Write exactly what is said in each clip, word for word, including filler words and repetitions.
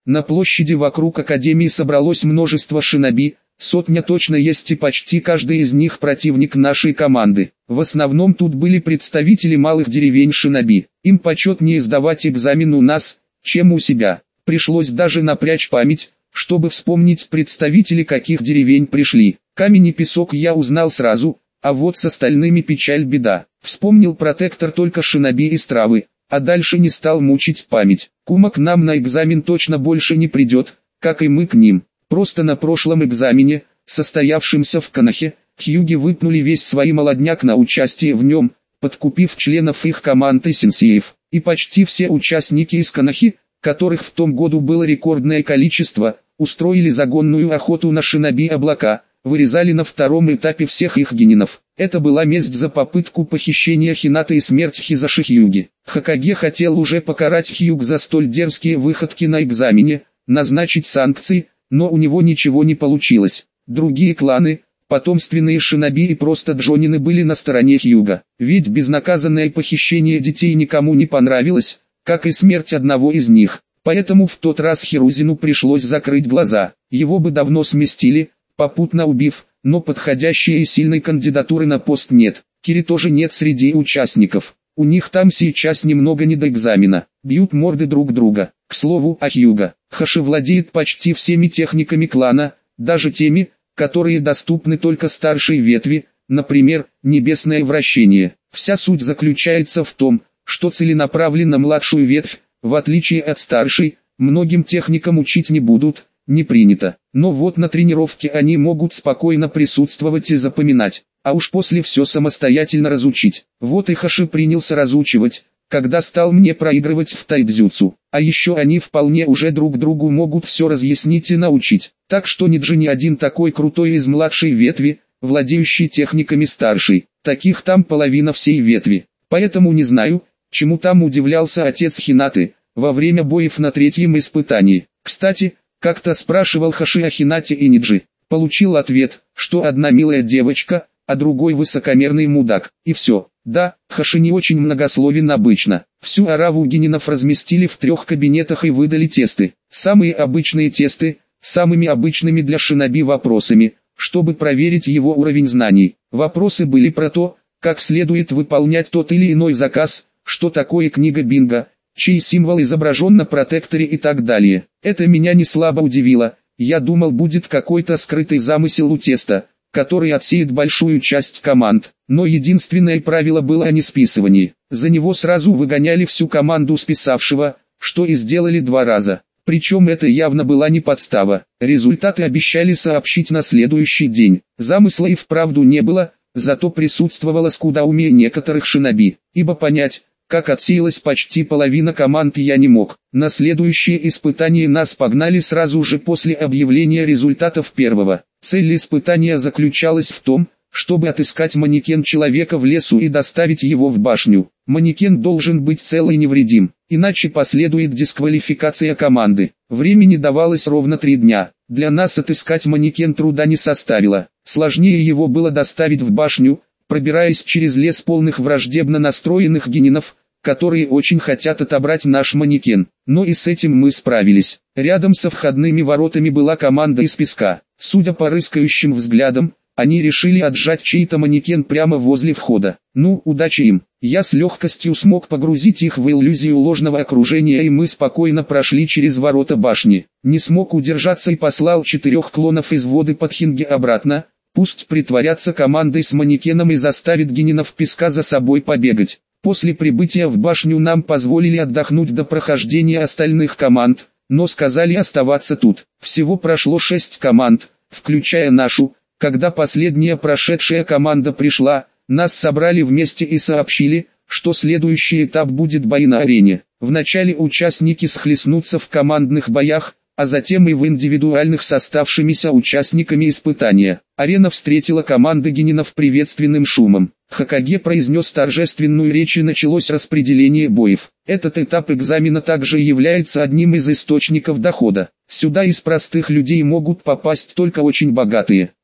На площади вокруг Академии собралось множество шиноби, сотня точно есть и почти каждый из них противник нашей команды. В основном тут были представители малых деревень шиноби. Им почетнее сдавать экзамен у нас, чем у себя. Пришлось даже напрячь память, чтобы вспомнить представители каких деревень пришли. Камень и песок я узнал сразу, а вот с остальными печаль беда. Вспомнил протектор только шиноби и стравы, а дальше не стал мучить память. Кума к нам на экзамен точно больше не придет, как и мы к ним. Просто на прошлом экзамене, состоявшемся в Конохе, хьюги выпнули весь свой молодняк на участие в нем, подкупив членов их команд и сенсеев. И почти все участники из Конохи, которых в том году было рекордное количество, устроили загонную охоту на шиноби облака, вырезали на втором этапе всех их генинов. Это была месть за попытку похищения Хината и смерть Хизаши Хьюги. Хокаге хотел уже покарать Хьюг за столь дерзкие выходки на экзамене, назначить санкции, но у него ничего не получилось. Другие кланы, потомственные шиноби и просто джонины были на стороне Хьюга. Ведь безнаказанное похищение детей никому не понравилось, как и смерть одного из них. Поэтому в тот раз Хирузину пришлось закрыть глаза. Его бы давно сместили, попутно убив, но подходящей и сильной кандидатуры на пост нет. Кири тоже нет среди участников. У них там сейчас немного не до экзамена. Бьют морды друг друга. К слову о Хьюга. Хаши владеет почти всеми техниками клана, даже теми, которые доступны только старшей ветви, например, небесное вращение. Вся суть заключается в том, что целенаправленно младшую ветвь, в отличие от старшей, многим техникам учить не будут, не принято. Но вот на тренировке они могут спокойно присутствовать и запоминать, а уж после все самостоятельно разучить. Вот и Хаши принялся разучивать, когда стал мне проигрывать в тайцзюцу. А еще они вполне уже друг другу могут все разъяснить и научить. Так что Ниджи не один такой крутой из младшей ветви, владеющий техниками старшей. Таких там половина всей ветви. Поэтому не знаю, чему там удивлялся отец Хинаты, во время боев на третьем испытании. Кстати, как-то спрашивал Хаши о Хинате и Ниджи. Получил ответ, что одна милая девочка, а другой высокомерный мудак. И все. Да, Хаши не очень многословен обычно. Всю ораву генинов разместили в трех кабинетах и выдали тесты. Самые обычные тесты, самыми обычными для шиноби вопросами, чтобы проверить его уровень знаний. Вопросы были про то, как следует выполнять тот или иной заказ, что такое книга бинго, чей символ изображен на протекторе и так далее. Это меня не слабо удивило. Я думал, будет какой-то скрытый замысел у теста, который отсеет большую часть команд. Но единственное правило было о несписывании. За него сразу выгоняли всю команду списавшего, что и сделали два раза. Причем это явно была не подстава. Результаты обещали сообщить на следующий день. Замысла и вправду не было, зато присутствовало скудоумие некоторых шиноби. Ибо понять, как отсеялась почти половина команд, я не мог. На следующее испытание нас погнали сразу же после объявления результатов первого. Цель испытания заключалась в том, чтобы отыскать манекен человека в лесу и доставить его в башню. Манекен должен быть цел и невредим, иначе последует дисквалификация команды. Времени давалось ровно три дня. Для нас отыскать манекен труда не составило. Сложнее его было доставить в башню, пробираясь через лес полных враждебно настроенных генинов, которые очень хотят отобрать наш манекен. Но и с этим мы справились. Рядом со входными воротами была команда из песка. Судя по рыскающим взглядам, они решили отжать чей-то манекен прямо возле входа. Ну, удачи им. Я с легкостью смог погрузить их в иллюзию ложного окружения, и мы спокойно прошли через ворота башни. Не смог удержаться и послал четырех клонов из воды под Хинги обратно. Пусть притворятся командой с манекеном и заставит генинов песка за собой побегать. После прибытия в башню нам позволили отдохнуть до прохождения остальных команд, но сказали оставаться тут. Всего прошло шесть команд, включая нашу. Когда последняя прошедшая команда пришла, нас собрали вместе и сообщили, что следующий этап будет бои на арене. Вначале участники схлестнутся в командных боях, а затем и в индивидуальных с оставшимися участниками испытания. Арена встретила команды генинов приветственным шумом. Хокаге произнес торжественную речь и началось распределение боев. Этот этап экзамена также является одним из источников дохода. Сюда из простых людей могут попасть только очень богатые.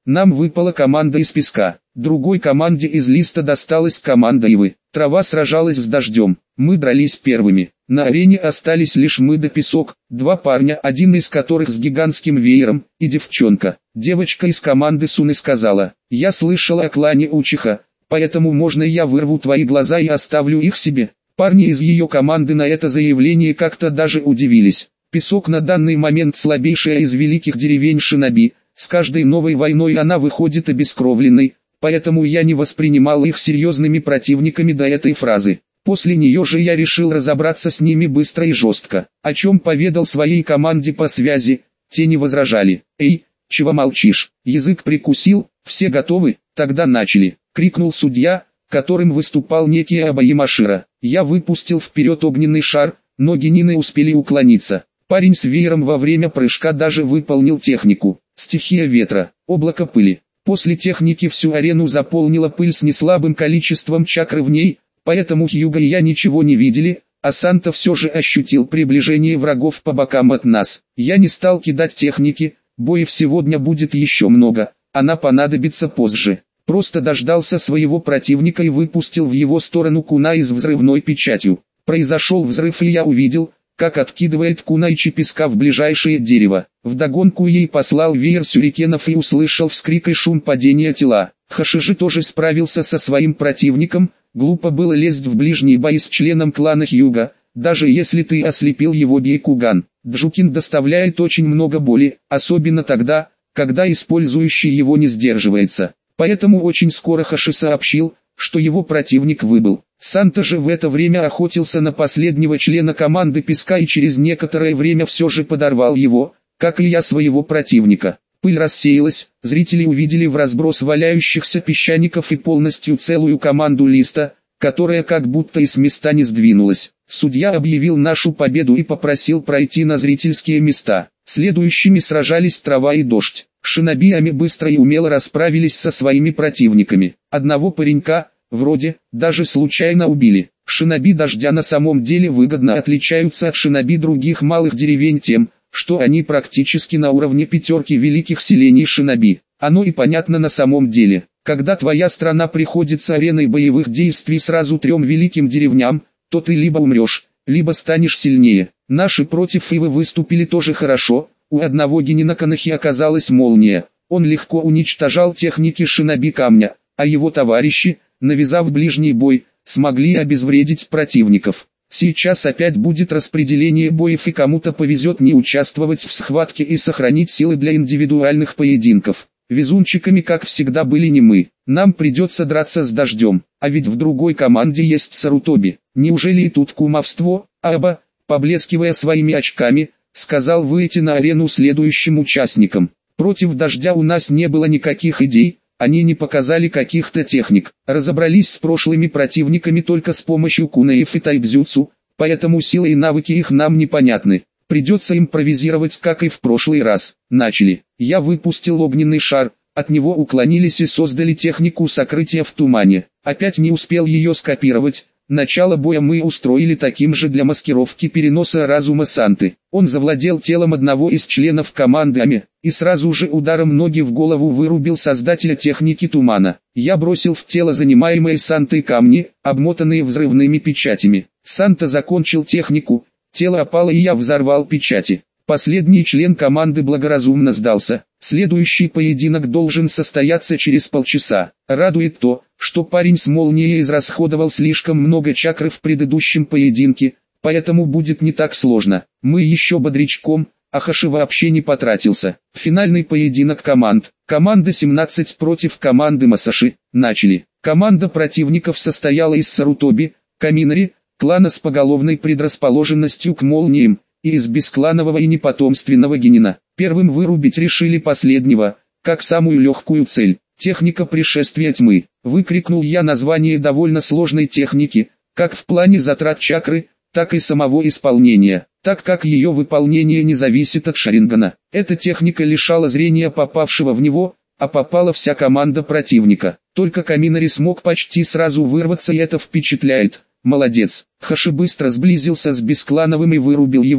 Нам выпала команда из песка, другой команде из листа досталась команда ивы. Трава сражалась с дождем, мы дрались первыми. На арене остались лишь мы да песок, два парня, один из которых с гигантским веером, и девчонка. Девочка из команды Суны сказала: «Я слышала о клане Учиха, поэтому можно я вырву твои глаза и оставлю их себе?» Парни из ее команды на это заявление как-то даже удивились. Песок на данный момент слабейшая из великих деревень Шиноби, с каждой новой войной она выходит обескровленной, поэтому я не воспринимал их серьезными противниками до этой фразы. После нее же я решил разобраться с ними быстро и жестко, о чем поведал своей команде по связи, те не возражали. «Эй, чего молчишь?» Язык прикусил, все готовы, тогда начали, крикнул судья, которым выступал некий Абаимашира. Я выпустил вперед огненный шар, но генины успели уклониться. Парень с веером во время прыжка даже выполнил технику. Стихия ветра, облако пыли. После техники всю арену заполнила пыль с неслабым количеством чакры в ней, поэтому Хьюго и я ничего не видели, а Санта все же ощутил приближение врагов по бокам от нас. Я не стал кидать техники, боев сегодня будет еще много, она понадобится позже. Просто дождался своего противника и выпустил в его сторону кунай с взрывной печатью. Произошел взрыв, и я увидел, как откидывает кунайчи песка в ближайшее дерево. Вдогонку ей послал веер сюрикенов и услышал вскрик и шум падения тела. Хашижи тоже справился со своим противником. Глупо было лезть в ближний бой с членом клана Хьюго, даже если ты ослепил его Бейкуган. Джукин доставляет очень много боли, особенно тогда, когда использующий его не сдерживается. Поэтому очень скоро Хаши сообщил, что его противник выбыл. Санта же в это время охотился на последнего члена команды песка и через некоторое время все же подорвал его, как и я своего противника. Пыль рассеялась, зрители увидели в разброс валяющихся песчаников и полностью целую команду листа, которая как будто и с места не сдвинулась. Судья объявил нашу победу и попросил пройти на зрительские места. Следующими сражались трава и дождь. Шинобиями быстро и умело расправились со своими противниками. Одного паренька, вроде, даже случайно убили. Шиноби дождя на самом деле выгодно отличаются от шиноби других малых деревень тем, что они практически на уровне пятерки великих селений шиноби. Оно и понятно на самом деле. Когда твоя страна приходится ареной боевых действий сразу трем великим деревням, то ты либо умрешь, либо станешь сильнее. Наши против Ивы выступили тоже хорошо. У одного генина Канахи оказалась молния. Он легко уничтожал техники шиноби камня, а его товарищи, навязав ближний бой, смогли обезвредить противников. Сейчас опять будет распределение боев, и кому-то повезет не участвовать в схватке и сохранить силы для индивидуальных поединков. Везунчиками, как всегда, были не мы. Нам придется драться с дождем, а ведь в другой команде есть Сарутоби. Неужели и тут кумовство? Аба, поблескивая своими очками, сказал выйти на арену следующим участникам. Против дождя у нас не было никаких идей, они не показали каких-то техник, разобрались с прошлыми противниками только с помощью кунаев и тайбзюцу, поэтому силы и навыки их нам непонятны. Придется импровизировать, как и в прошлый раз. Начали. Я выпустил огненный шар, от него уклонились и создали технику сокрытия в тумане. Опять не успел ее скопировать. Начало боя мы устроили таким же для маскировки переноса разума Санты. Он завладел телом одного из членов команды Ами, и сразу же ударом ноги в голову вырубил создателя техники тумана. Я бросил в тело занимаемые Сантой камни, обмотанные взрывными печатями. Санта закончил технику, тело опало, и я взорвал печати. Последний член команды благоразумно сдался. Следующий поединок должен состояться через полчаса. Радует то, что парень с молнией израсходовал слишком много чакры в предыдущем поединке, поэтому будет не так сложно. Мы еще бодрячком, а Хаши вообще не потратился. Финальный поединок команд. Команда семнадцать против команды Масаши. Начали. Команда противников состояла из Сарутоби, Каминари, клана с поголовной предрасположенностью к молниям, и из бескланового и непотомственного генина. Первым вырубить решили последнего, как самую легкую цель. Техника пришествия тьмы. Выкрикнул я название довольно сложной техники, как в плане затрат чакры, так и самого исполнения, так как ее выполнение не зависит от Шарингана. Эта техника лишала зрения попавшего в него, а попала вся команда противника. Только Каминари смог почти сразу вырваться, и это впечатляет. Молодец. Хаши быстро сблизился с Бесклановым и вырубил его,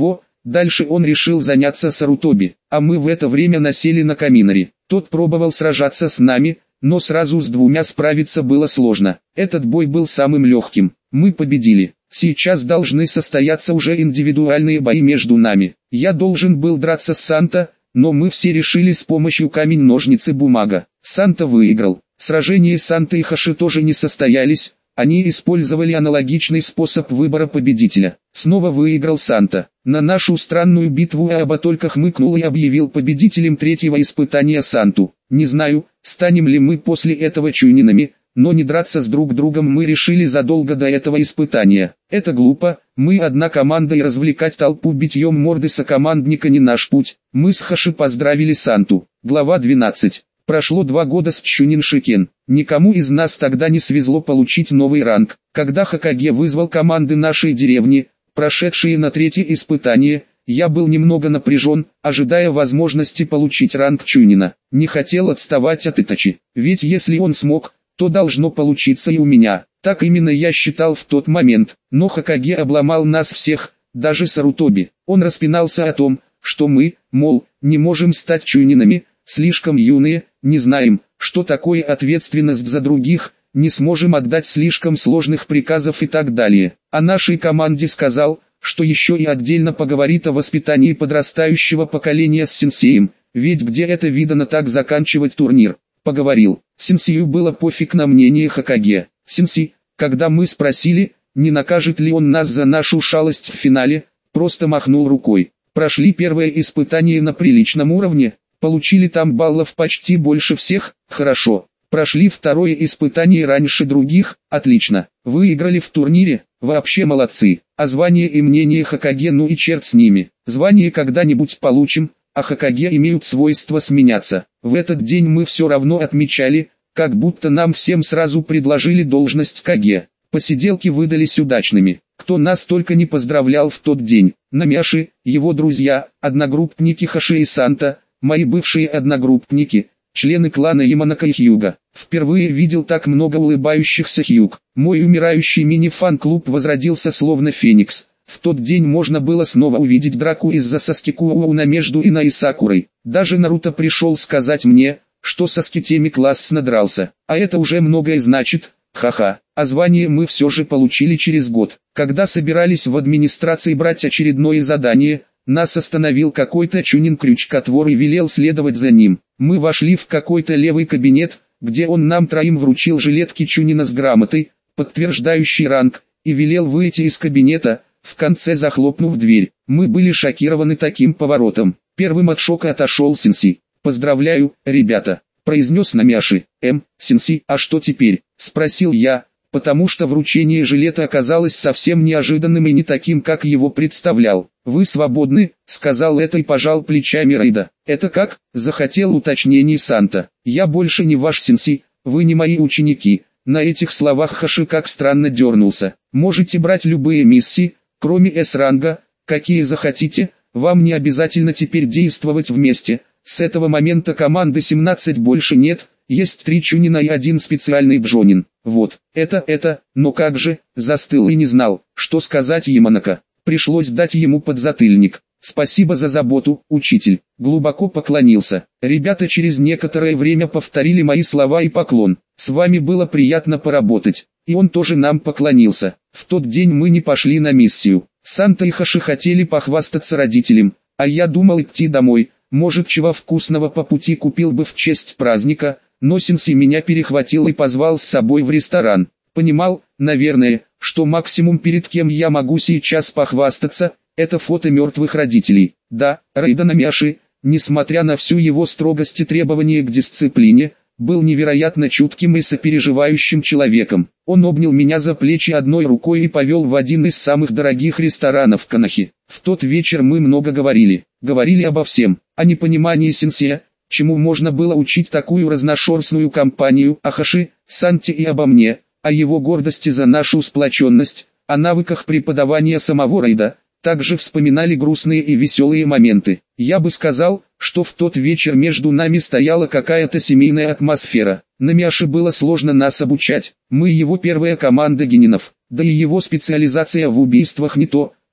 Дальше он решил заняться Сарутоби, а мы в это время насели на Каминари. Тот пробовал сражаться с нами, но сразу с двумя справиться было сложно. Этот бой был самым легким. Мы победили. Сейчас должны состояться уже индивидуальные бои между нами. Я должен был драться с Санта, но мы все решили с помощью камень-ножницы-бумага. Санта выиграл. Сражения Санта и Хаши тоже не состоялись. Они использовали аналогичный способ выбора победителя. Снова выиграл Санта. На нашу странную битву Аба только хмыкнул и объявил победителем третьего испытания Санту. Не знаю, станем ли мы после этого чунинами, но не драться с друг другом мы решили задолго до этого испытания. Это глупо, мы одна команда и развлекать толпу битьем морды сокомандника не наш путь. Мы с Хаши поздравили Санту. Глава двенадцать. Прошло два года с Чунин Шикен. Никому из нас тогда не свезло получить новый ранг. Когда Хокаге вызвал команды нашей деревни, прошедшие на третье испытание, я был немного напряжен, ожидая возможности получить ранг Чунина. Не хотел отставать от Итачи, ведь если он смог, то должно получиться и у меня. Так именно я считал в тот момент, но Хокаге обломал нас всех, даже Сарутоби. Он распинался о том, что мы, мол, не можем стать Чунинами, слишком юные, не знаем, что такое ответственность за других, не сможем отдать слишком сложных приказов и так далее. О нашей команде сказал, что еще и отдельно поговорит о воспитании подрастающего поколения с сенсеем, ведь где это видано так заканчивать турнир. Поговорил. Сенсею было пофиг на мнение Хокаге. Сенсей, когда мы спросили, не накажет ли он нас за нашу шалость в финале, просто махнул рукой. Прошли первое испытание на приличном уровне. Получили там баллов почти больше всех, хорошо. Прошли второе испытание раньше других, отлично. Выиграли в турнире, вообще молодцы. А звание и мнение Хокаге, ну и черт с ними. Звание когда-нибудь получим, а Хокаге имеют свойство сменяться. В этот день мы все равно отмечали, как будто нам всем сразу предложили должность Каге. Посиделки выдались удачными. Кто нас только не поздравлял в тот день. Намяши, его друзья, одногруппники Хаши и Санта, мои бывшие одногруппники, члены клана Яманака и Хьюга. Впервые видел так много улыбающихся Хьюг. Мой умирающий мини-фан-клуб возродился словно феникс. В тот день можно было снова увидеть драку из-за Саски Куоуна между Ина и Сакурой. Даже Наруто пришел сказать мне, что Саски Теми классно дрался. А это уже многое значит, ха-ха. А звание мы все же получили через год. Когда собирались в администрации брать очередное задание, нас остановил какой-то чунин-крючкотвор и велел следовать за ним. Мы вошли в какой-то левый кабинет, где он нам троим вручил жилетки чунина с грамотой, подтверждающей ранг, и велел выйти из кабинета, в конце захлопнув дверь. Мы были шокированы таким поворотом. Первым от шока отошел Сенси. «Поздравляю, ребята», — произнес Намяши. «Эм, Сенси, а что теперь?» — спросил я, потому что вручение жилета оказалось совсем неожиданным и не таким, как его представлял. «Вы свободны», — сказал это и пожал плечами Рейда. «Это как?» — захотел уточнений Санта. «Я больше не ваш Сенси, вы не мои ученики». На этих словах Хаши как странно дернулся. «Можете брать любые миссии, кроме С-ранга, какие захотите, вам не обязательно теперь действовать вместе. С этого момента команды семнадцать больше нет, есть три чунина и один специальный бжонин. Вот, это, это, но как же», застыл и не знал, что сказать Яманака. Пришлось дать ему подзатыльник. «Спасибо за заботу, учитель», глубоко поклонился. Ребята через некоторое время повторили мои слова и поклон. «С вами было приятно поработать». И он тоже нам поклонился. В тот день мы не пошли на миссию. Санта и Хаши хотели похвастаться родителям, а я думал идти домой, может чего вкусного по пути купил бы в честь праздника, но Сенси меня перехватил и позвал с собой в ресторан. Понимал, наверное, что максимум перед кем я могу сейчас похвастаться, это фото мертвых родителей. Да, Рейда Намяши, несмотря на всю его строгость и требования к дисциплине, был невероятно чутким и сопереживающим человеком. Он обнял меня за плечи одной рукой и повел в один из самых дорогих ресторанов в Канахе. В тот вечер мы много говорили. Говорили обо всем. О непонимании сенсея, чему можно было учить такую разношерстную компанию, о Хаши, Санте и обо мне, о его гордости за нашу сплоченность, о навыках преподавания самого Рейда. Также вспоминали грустные и веселые моменты. Я бы сказал, что в тот вечер между нами стояла какая-то семейная атмосфера. Намяши было сложно нас обучать. Мы его первая команда генинов. Да и его специализация в убийствах не то,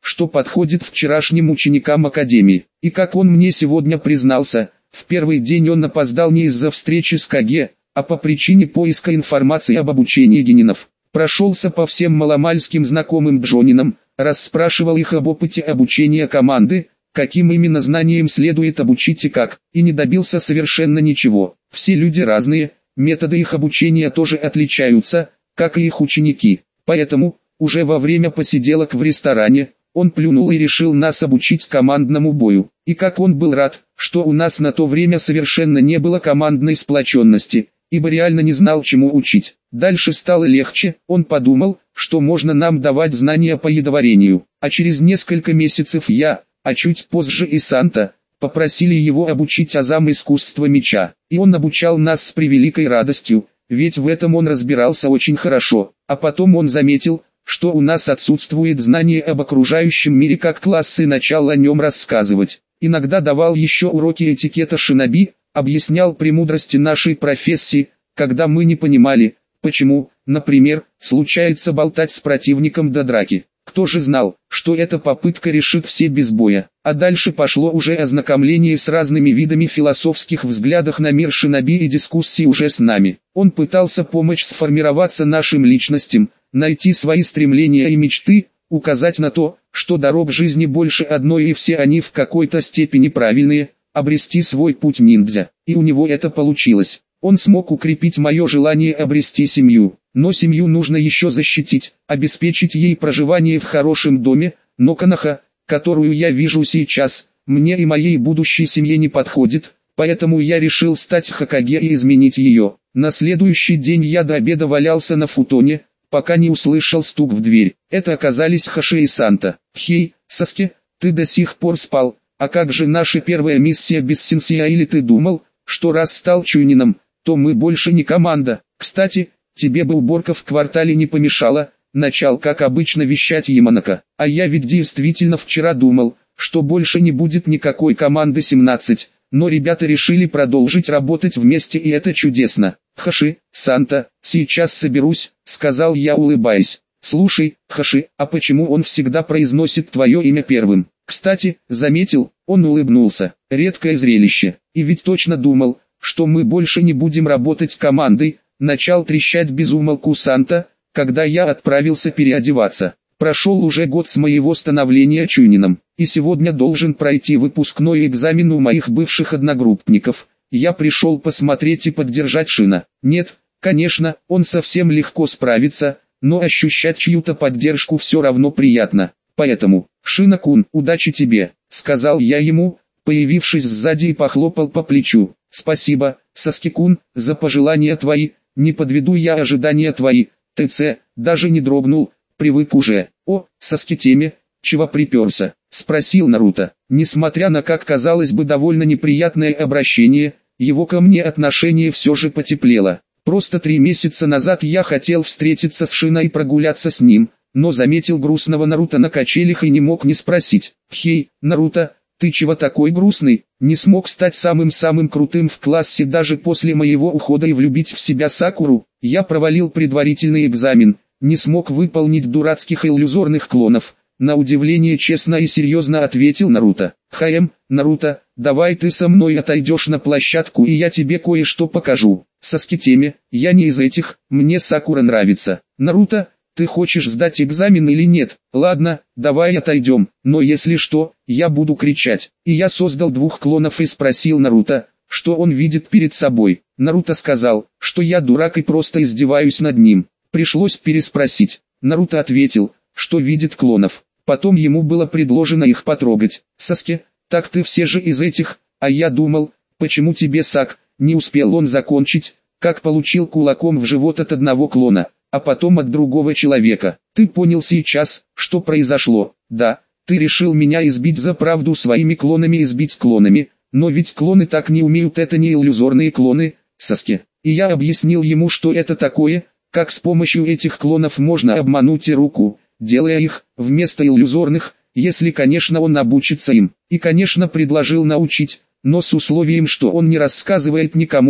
что подходит вчерашним ученикам Академии. И как он мне сегодня признался, в первый день он опоздал не из-за встречи с КГ, а по причине поиска информации об обучении генинов. Прошелся по всем маломальским знакомым Джонинам, расспрашивал их об опыте обучения команды, каким именно знаниям следует обучить и как, и не добился совершенно ничего. Все люди разные, методы их обучения тоже отличаются, как и их ученики. Поэтому, уже во время посиделок в ресторане, он плюнул и решил нас обучить командному бою. И как он был рад, что у нас на то время совершенно не было командной сплоченности, ибо реально не знал, чему учить. Дальше стало легче, он подумал, что можно нам давать знания по ядоварению. А через несколько месяцев я, а чуть позже и Санта, попросили его обучить азам искусства меча. И он обучал нас с превеликой радостью, ведь в этом он разбирался очень хорошо. А потом он заметил, что у нас отсутствует знание об окружающем мире, как класс, и начал о нем рассказывать. Иногда давал еще уроки этикета шиноби, объяснял премудрости нашей профессии, когда мы не понимали, почему, например, случается болтать с противником до драки. Кто же знал, что эта попытка решит все без боя. А дальше пошло уже ознакомление с разными видами философских взглядов на мир шиноби и дискуссии уже с нами. Он пытался помочь сформироваться нашим личностям, найти свои стремления и мечты, указать на то, что дорог жизни больше одной и все они в какой-то степени правильные, обрести свой путь ниндзя. И у него это получилось. Он смог укрепить мое желание обрести семью. Но семью нужно еще защитить, обеспечить ей проживание в хорошем доме, но Коноха, которую я вижу сейчас, мне и моей будущей семье не подходит, поэтому я решил стать Хокаге и изменить ее. На следующий день я до обеда валялся на футоне, пока не услышал стук в дверь. Это оказались Хаши и Санта. «Хей, Саске, ты до сих пор спал, а как же наша первая миссия без сенсея, или ты думал, что раз стал чунином, то мы больше не команда? Кстати, тебе бы уборка в квартале не помешала», начал как обычно вещать Яманака. «А я ведь действительно вчера думал, что больше не будет никакой команды семнадцать, но ребята решили продолжить работать вместе, и это чудесно. Хаши, Санта, сейчас соберусь», сказал я, улыбаясь. «Слушай, Хаши, а почему он всегда произносит твое имя первым?» «Кстати, заметил», он улыбнулся, «редкое зрелище, и ведь точно думал, что мы больше не будем работать командой», начал трещать безумолку Санта, когда я отправился переодеваться. «Прошел уже год с моего становления чунином, и сегодня должен пройти выпускной экзамен у моих бывших одногруппников. Я пришел посмотреть и поддержать Шина. Нет, конечно, он совсем легко справится, но ощущать чью-то поддержку все равно приятно. Поэтому, Шина-кун, удачи тебе», сказал я ему, появившись сзади, и похлопал по плечу. «Спасибо, Саски-кун, за пожелания твои, не подведу я ожидания твои». ТЦ даже не дрогнул, привык уже. «О, Саски-теме, чего приперся?» спросил Наруто. Несмотря на, как казалось бы, довольно неприятное обращение, его ко мне отношение все же потеплело. Просто три месяца назад я хотел встретиться с Шино и прогуляться с ним, но заметил грустного Наруто на качелях и не мог не спросить: «Хей, Наруто, ты чего такой грустный? Не смог стать самым-самым крутым в классе даже после моего ухода и влюбить в себя Сакуру?» «Я провалил предварительный экзамен, не смог выполнить дурацких иллюзорных клонов», на удивление честно и серьезно ответил Наруто. «Хаэм, Наруто, давай ты со мной отойдешь на площадку, и я тебе кое-что покажу». «Саски-теме, я не из этих, мне Сакура нравится». «Наруто, ты хочешь сдать экзамен или нет?» «Ладно, давай отойдем, но если что, я буду кричать». И я создал двух клонов и спросил Наруто, что он видит перед собой. Наруто сказал, что я дурак и просто издеваюсь над ним. Пришлось переспросить. Наруто ответил, что видит клонов. Потом ему было предложено их потрогать. «Саске, так ты все же из этих, а я думал, почему тебе Сак?» Не успел он закончить, как получил кулаком в живот от одного клона, а потом от другого человека. «Ты понял сейчас, что произошло?» «Да, ты решил меня избить за правду своими клонами, избить клонами, но ведь клоны так не умеют, это не иллюзорные клоны, Саске». И я объяснил ему, что это такое, как с помощью этих клонов можно обмануть и руку, делая их, вместо иллюзорных, если, конечно, он обучится им. И, конечно, предложил научить, но с условием, что он не рассказывает никому,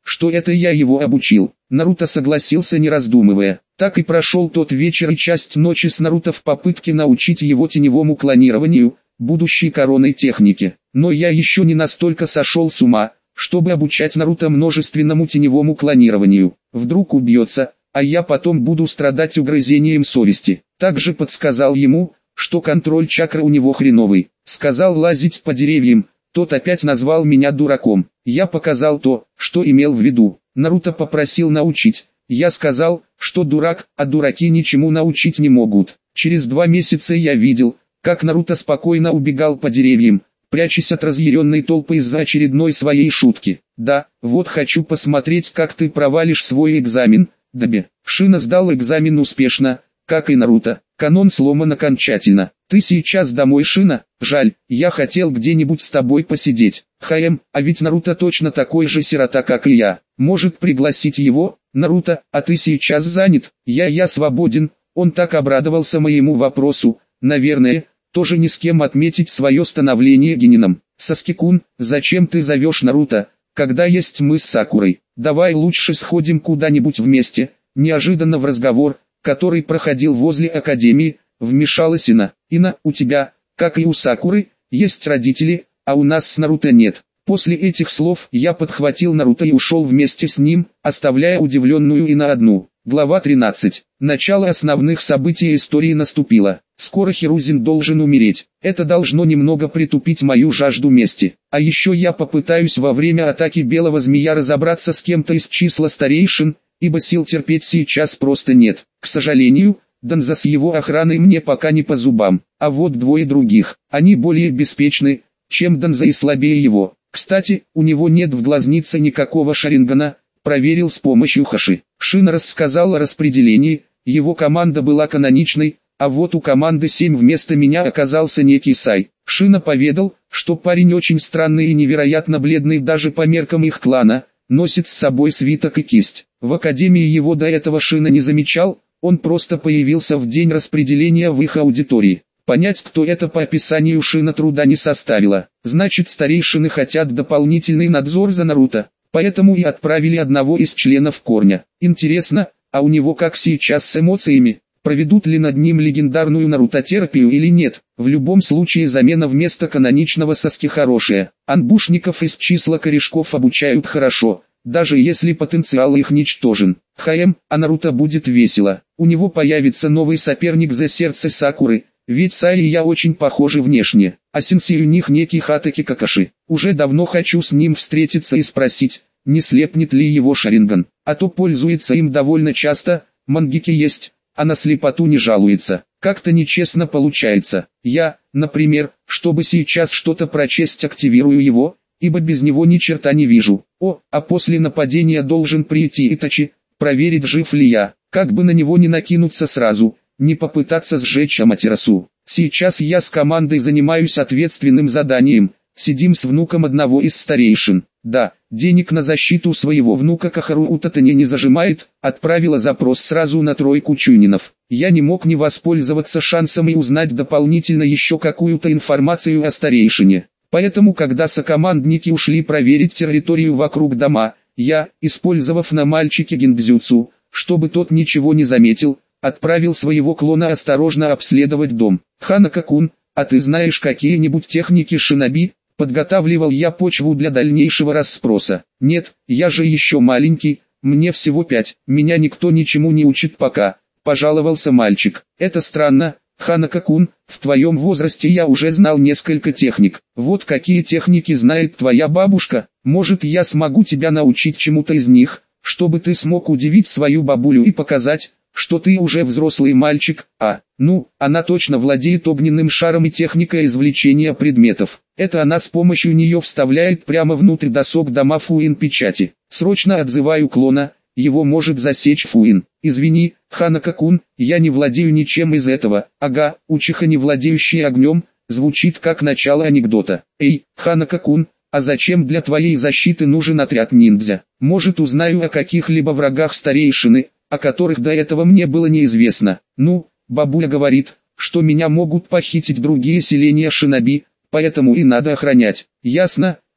что это я его обучил. Наруто согласился, не раздумывая. Так и прошел тот вечер и часть ночи с Наруто в попытке научить его теневому клонированию, будущей коронной технике. Но я еще не настолько сошел с ума, чтобы обучать Наруто множественному теневому клонированию. Вдруг убьется, а я потом буду страдать угрызением совести. Также подсказал ему, что контроль чакры у него хреновый. Сказал лазить по деревьям, тот опять назвал меня дураком. Я показал то, что имел в виду. Наруто попросил научить. Я сказал, что дурак, а дураки ничему научить не могут. Через два месяца я видел, как Наруто спокойно убегал по деревьям, прячась от разъяренной толпы из-за очередной своей шутки. Да, вот хочу посмотреть, как ты провалишь свой экзамен, Даби. Шина сдал экзамен успешно, как и Наруто. Канон сломан окончательно. Ты сейчас домой, Шина? Жаль, я хотел где-нибудь с тобой посидеть. Хаэм, а ведь Наруто точно такой же сирота, как и я. Может пригласить его? Наруто, а ты сейчас занят? Я я свободен. Он так обрадовался моему вопросу. Наверное, тоже ни с кем отметить свое становление генином. Саски-кун, зачем ты зовешь Наруто, когда есть мы с Сакурой? Давай лучше сходим куда-нибудь вместе. Неожиданно в разговор, который проходил возле академии, вмешалась Ина. Ина, у тебя, как и у Сакуры, есть родители, а у нас с Наруто нет. После этих слов я подхватил Наруто и ушел вместе с ним, оставляя удивленную Ина одну. Глава тринадцать. Начало основных событий истории наступило. Скоро Хирузин должен умереть. Это должно немного притупить мою жажду мести. А еще я попытаюсь во время атаки Белого Змея разобраться с кем-то из числа старейшин, ибо сил терпеть сейчас просто нет. К сожалению, Данза с его охраной мне пока не по зубам. А вот двое других, они более беспечны, чем Данза, и слабее его. Кстати, у него нет в глазнице никакого шарингана, проверил с помощью Хаши. Шина рассказал о распределении, его команда была каноничной, а вот у команды семь вместо меня оказался некий Сай. Шина поведал, что парень очень странный и невероятно бледный даже по меркам их клана, носит с собой свиток и кисть. В академии его до этого Шина не замечал, он просто появился в день распределения в их аудитории. Понять, кто это, по описанию Шина труда не составило. Значит, старейшины хотят дополнительный надзор за Наруто, поэтому и отправили одного из членов Корня. Интересно, а у него как сейчас с эмоциями? Проведут ли над ним легендарную нарутотерапию или нет? В любом случае замена вместо каноничного Саски хорошая. Анбушников из числа корешков обучают хорошо, даже если потенциал их ничтожен. Хаэм, а Наруто будет весело. У него появится новый соперник за сердце Сакуры, ведь Сай и я очень похожи внешне. А сенсей у них некий Хатаки Какаши. Уже давно хочу с ним встретиться и спросить, не слепнет ли его шаринган. А то пользуется им довольно часто, мангеки есть, а на слепоту не жалуется. Как-то нечестно получается. Я, например, чтобы сейчас что-то прочесть, активирую его, ибо без него ни черта не вижу. О, а после нападения должен прийти Итачи, проверить, жив ли я. Как бы на него не накинуться сразу, не попытаться сжечь Аматерасу. Сейчас я с командой занимаюсь ответственным заданием, сидим с внуком одного из старейшин. Да, денег на защиту своего внука Кахару Утатане не зажимает, отправила запрос сразу на тройку чунинов. Я не мог не воспользоваться шансом и узнать дополнительно еще какую-то информацию о старейшине. Поэтому, когда сокомандники ушли проверить территорию вокруг дома, я, использовав на мальчике гиндзюцу, чтобы тот ничего не заметил, отправил своего клона осторожно обследовать дом. Ханака-кун, а ты знаешь какие-нибудь техники шиноби? Подготавливал я почву для дальнейшего расспроса. Нет, я же еще маленький, мне всего пять, меня никто ничему не учит пока, пожаловался мальчик. Это странно, Ханака-кун, в твоем возрасте я уже знал несколько техник. Вот какие техники знает твоя бабушка, может я смогу тебя научить чему-то из них, чтобы ты смог удивить свою бабулю и показать, что ты уже взрослый мальчик. А, ну, она точно владеет огненным шаром и техникой извлечения предметов. Это она с помощью нее вставляет прямо внутрь досок дома Фуин печати. Срочно отзываю клона, его может засечь Фуин. Извини, Ханака-кун, я не владею ничем из этого. Ага, учиха, не владеющий огнем, звучит как начало анекдота. Эй, Ханака-кун, а зачем для твоей защиты нужен отряд ниндзя? Может, узнаю о каких-либо врагах старейшины, о которых до этого мне было неизвестно. Ну, бабуля говорит, что меня могут похитить другие селения шиноби, поэтому и надо охранять. Ясно,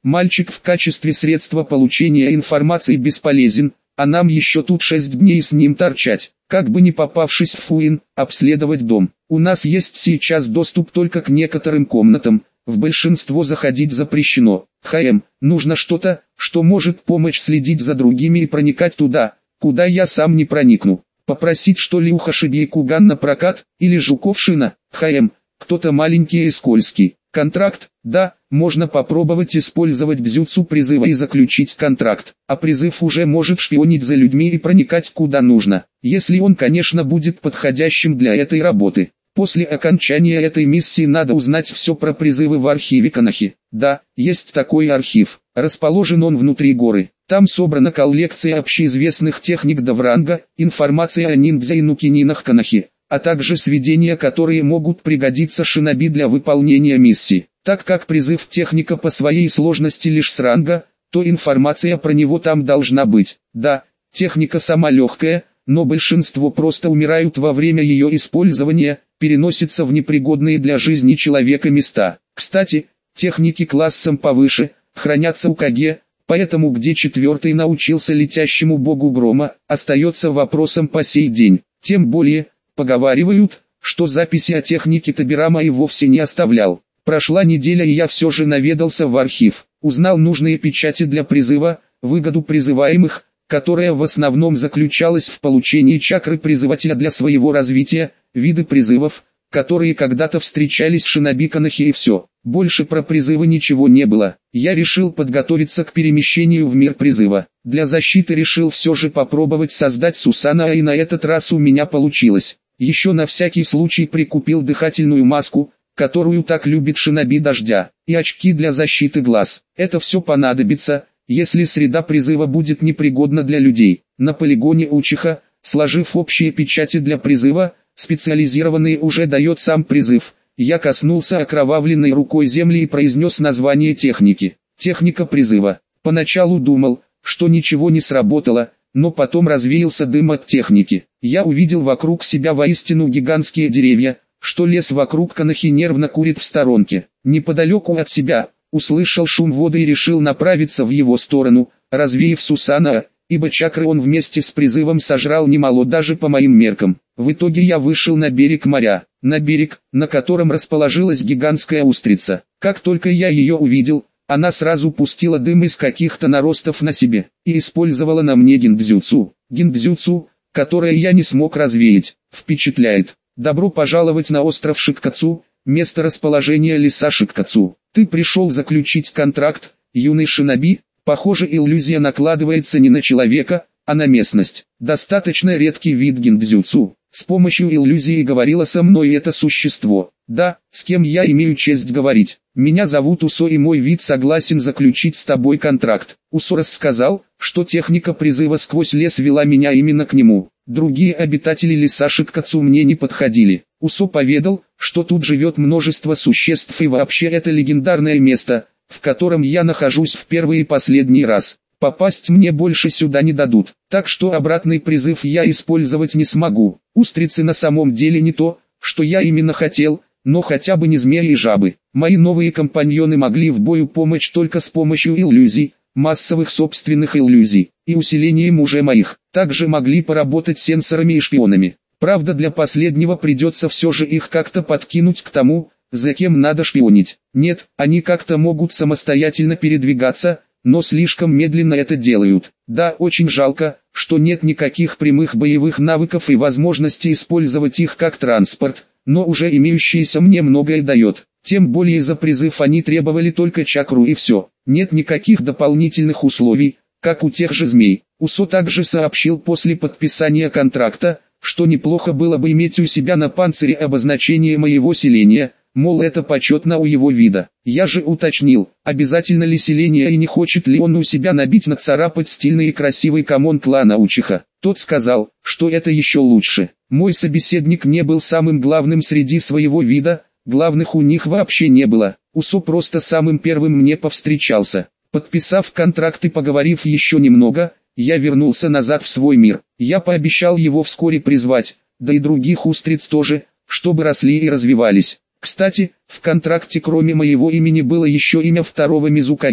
Мальчик в качестве средства получения информации бесполезен, а нам еще тут шесть дней с ним торчать. Как бы не попавшись в Фуин, обследовать дом. У нас есть сейчас доступ только к некоторым комнатам, в большинство заходить запрещено. ХМ, нужно что-то, что может помочь следить за другими и проникать туда, куда я сам не проникну. Попросить что ли у Хашиби и Куган на прокат, или Жуковшина, ХМ, кто-то маленький и скользкий. Контракт, да, можно попробовать использовать дзюцу призыва и заключить контракт, а призыв уже может шпионить за людьми и проникать куда нужно, если он, конечно, будет подходящим для этой работы. После окончания этой миссии надо узнать все про призывы в архиве Канахи. Да, есть такой архив, расположен он внутри горы. Там собрана коллекция общеизвестных техник Давранга, информация о ниндзя и нукининах Канахи, а также сведения, которые могут пригодиться шиноби для выполнения миссии. Так как призыв техника по своей сложности лишь с ранга, то информация про него там должна быть. Да, техника сама легкая, но большинство просто умирают во время ее использования, переносятся в непригодные для жизни человека места. Кстати, техники классом повыше, хранятся у Каге, поэтому где четвертый научился летящему богу грома, остается вопросом по сей день. Тем более, поговаривают, что записи о технике Табирама и вовсе не оставлял. Прошла неделя и я все же наведался в архив, узнал нужные печати для призыва, выгоду призываемых, которая в основном заключалась в получении чакры призывателя для своего развития, виды призывов, которые когда-то встречались в шиноби Канахи и все. Больше про призывы ничего не было. Я решил подготовиться к перемещению в мир призыва. Для защиты решил все же попробовать создать Сусана, и на этот раз у меня получилось. Еще на всякий случай прикупил дыхательную маску, которую так любит шиноби дождя, и очки для защиты глаз. Это все понадобится, если среда призыва будет непригодна для людей. На полигоне Учиха, сложив общие печати для призыва, специализированные уже дает сам призыв, я коснулся окровавленной рукой земли и произнес название техники. Техника призыва. Поначалу думал, что ничего не сработало, но потом развеялся дым от техники. Я увидел вокруг себя воистину гигантские деревья, что лес вокруг Канахи нервно курит в сторонке. Неподалеку от себя, услышал шум воды и решил направиться в его сторону, развеяв Сусана, ибо чакры он вместе с призывом сожрал немало даже по моим меркам. В итоге я вышел на берег моря, на берег, на котором расположилась гигантская устрица. Как только я ее увидел, она сразу пустила дым из каких-то наростов на себе, и использовала на мне гиндзюцу. Гиндзюцу, которое я не смог развеять, впечатляет. Добро пожаловать на остров Шиккацу, место расположения леса Шиккацу. Ты пришел заключить контракт, юный шиноби. Похоже, иллюзия накладывается не на человека, а на местность. Достаточно редкий вид гиндзюцу. С помощью иллюзии говорило со мной это существо. Да, с кем я имею честь говорить. Меня зовут Усо, и мой вид согласен заключить с тобой контракт. Усо рассказал, что техника призыва сквозь лес вела меня именно к нему. Другие обитатели леса Шиккацу мне не подходили. Усо поведал, что тут живет множество существ, и вообще это легендарное место, в котором я нахожусь в первый и последний раз. Попасть мне больше сюда не дадут, так что обратный призыв я использовать не смогу. Устрицы на самом деле не то, что я именно хотел, но хотя бы не змеи и жабы. Мои новые компаньоны могли в бою помочь только с помощью иллюзий, массовых собственных иллюзий, и усилением уже моих. Также могли поработать сенсорами и шпионами. Правда, для последнего придется все же их как-то подкинуть к тому, за кем надо шпионить. Нет, они как-то могут самостоятельно передвигаться, но слишком медленно это делают. Да, очень жалко, что нет никаких прямых боевых навыков и возможности использовать их как транспорт, но уже имеющиеся мне многое дает. Тем более за призыв они требовали только чакру и все. Нет никаких дополнительных условий, как у тех же змей. Усо также сообщил после подписания контракта, что неплохо было бы иметь у себя на панцире обозначение моего селения, мол, это почетно у его вида. Я же уточнил, обязательно ли селение и не хочет ли он у себя набить нацарапать стильный и красивый камон клана Учиха. Тот сказал, что это еще лучше. Мой собеседник не был самым главным среди своего вида, главных у них вообще не было. Усо просто самым первым мне повстречался. Подписав контракт и поговорив еще немного, я вернулся назад в свой мир. Я пообещал его вскоре призвать, да и других устриц тоже, чтобы росли и развивались. Кстати, в контракте кроме моего имени было еще имя второго Мизукаге,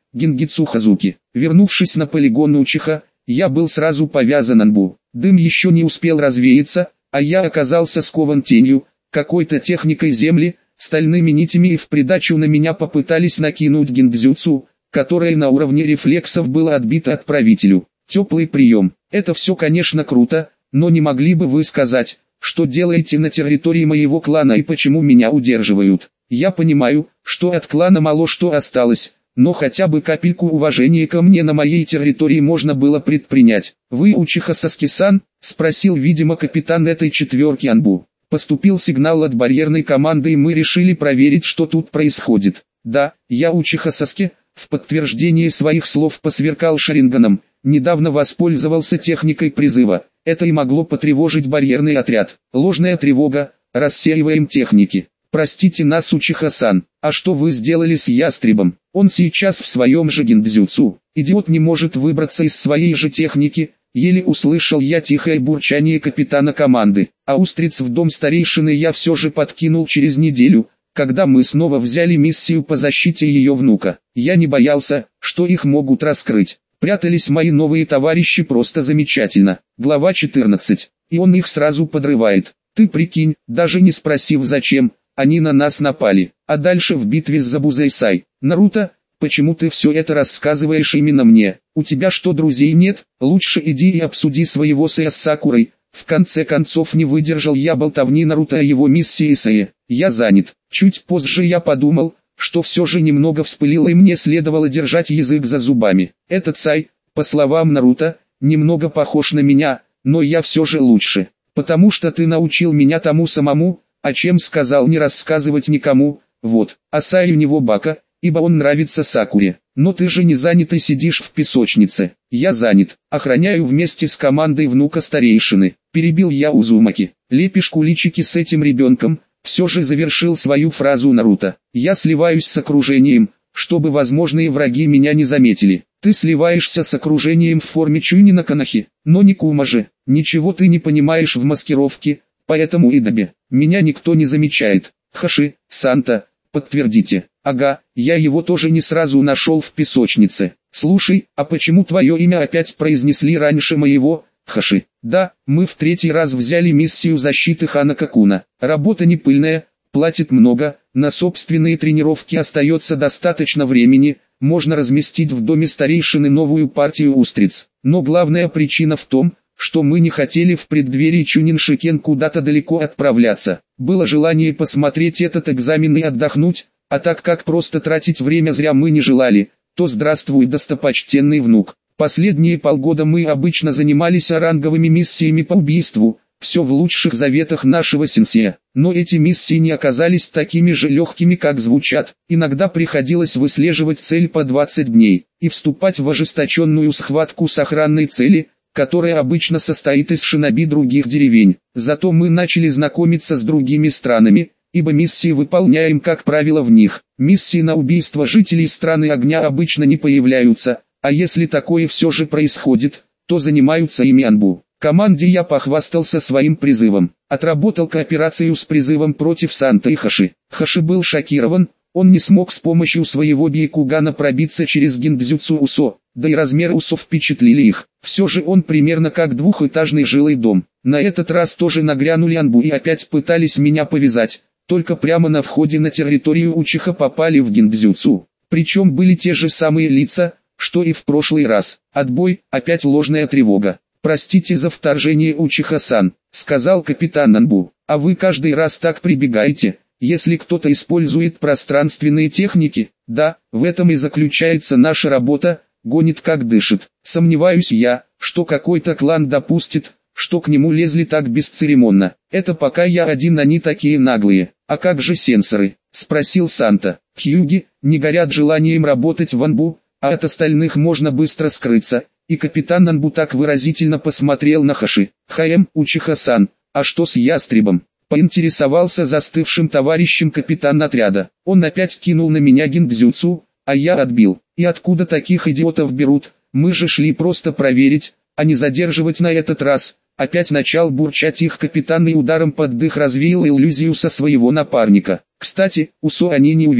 Гингицу Хазуки. Вернувшись на полигон Учиха, я был сразу повязан Анбу. Дым еще не успел развеяться, а я оказался скован тенью, какой-то техникой земли, стальными нитями, и в придачу на меня попытались накинуть гиндзюцу, которое на уровне рефлексов было отбито отправителю. Теплый прием. Это все, конечно, круто, но не могли бы вы сказать, что делаете на территории моего клана и почему меня удерживают? Я понимаю, что от клана мало что осталось, но хотя бы капельку уважения ко мне на моей территории можно было предпринять. «Вы Учиха Саски-сан?» — спросил, видимо, капитан этой четверки Анбу. Поступил сигнал от барьерной команды, и мы решили проверить, что тут происходит. «Да, я Учиха Саски», — в подтверждение своих слов посверкал Шаринганом. «Недавно воспользовался техникой призыва. Это и могло потревожить барьерный отряд. Ложная тревога, рассеиваем техники. Простите нас, Учиха-сан, а что вы сделали с ястребом? Он сейчас в своем же гиндзюцу. Идиот не может выбраться из своей же техники». Еле услышал я тихое бурчание капитана команды. А устриц в дом старейшины я все же подкинул через неделю, когда мы снова взяли миссию по защите ее внука. Я не боялся, что их могут раскрыть. Прятались мои новые товарищи просто замечательно. Глава четырнадцать. И он их сразу подрывает. Ты прикинь, даже не спросив зачем, они на нас напали. А дальше в битве с Забузайсай. Наруто, почему ты все это рассказываешь именно мне? У тебя что, друзей нет? Лучше иди и обсуди своего Сэя с Сакурой. В конце концов не выдержал я болтовни Наруто о его миссии Сэя. Я занят. Чуть позже я подумал, что все же немного вспылило и мне следовало держать язык за зубами. Этот Сай, по словам Наруто, немного похож на меня, но я все же лучше. Потому что ты научил меня тому самому, о чем сказал не рассказывать никому, вот. А Сай у него бака, ибо он нравится Сакуре. Но ты же не занят и сидишь в песочнице. Я занят, охраняю вместе с командой внука старейшины. Перебил я Узумаки. Лепишь куличики с этим ребенком. Все же завершил свою фразу Наруто. Я сливаюсь с окружением, чтобы возможные враги меня не заметили. Ты сливаешься с окружением в форме Чунина Канахи, но не Кума же. Ничего ты не понимаешь в маскировке, поэтому Идабе. Меня никто не замечает. Хаши, Санта, подтвердите. Ага, я его тоже не сразу нашел в песочнице. Слушай, а почему твое имя опять произнесли раньше моего? Хаши. Да, мы в третий раз взяли миссию защиты Ханакакуна. Работа не пыльная, платит много, на собственные тренировки остается достаточно времени, можно разместить в доме старейшины новую партию устриц. Но главная причина в том, что мы не хотели в преддверии Чунин-Шикен куда-то далеко отправляться. Было желание посмотреть этот экзамен и отдохнуть, а так как просто тратить время зря мы не желали, то здравствуй, достопочтенный внук. Последние полгода мы обычно занимались оранговыми миссиями по убийству, все в лучших заветах нашего сенсея. Но эти миссии не оказались такими же легкими, как звучат. Иногда приходилось выслеживать цель по двадцать дней и вступать в ожесточенную схватку с охранной цели, которая обычно состоит из шиноби других деревень. Зато мы начали знакомиться с другими странами, ибо миссии выполняем, как правило, в них. Миссии на убийство жителей страны огня обычно не появляются. А если такое все же происходит, то занимаются ими Анбу. Команде я похвастался своим призывом. Отработал кооперацию с призывом против Санта и Хаши. Хаши был шокирован, он не смог с помощью своего Бейкугана пробиться через гиндзюцу Усо, да и размеры Усо впечатлили их. Все же он примерно как двухэтажный жилой дом. На этот раз тоже нагрянули Анбу и опять пытались меня повязать, только прямо на входе на территорию Учиха попали в гиндзюцу. Причем были те же самые лица, что и в прошлый раз. Отбой, опять ложная тревога. «Простите за вторжение, Учиха-сан», — сказал капитан Анбу. «А вы каждый раз так прибегаете, если кто-то использует пространственные техники?» «Да, в этом и заключается наша работа, гонит как дышит. Сомневаюсь я, что какой-то клан допустит, что к нему лезли так бесцеремонно. Это пока я один, они такие наглые. А как же сенсоры?» — спросил Санта. «Хьюги, не горят желанием работать в Анбу, а от остальных можно быстро скрыться». И капитан Анбу так выразительно посмотрел на Хаши. «Хаэм, Учиха-сан, а что с ястребом?» Поинтересовался застывшим товарищем капитан отряда. Он опять кинул на меня гиндзюцу, а я отбил. И откуда таких идиотов берут? Мы же шли просто проверить, а не задерживать на этот раз. Опять начал бурчать их капитан и ударом под дых развеял иллюзию со своего напарника. Кстати, Усо они не увидели.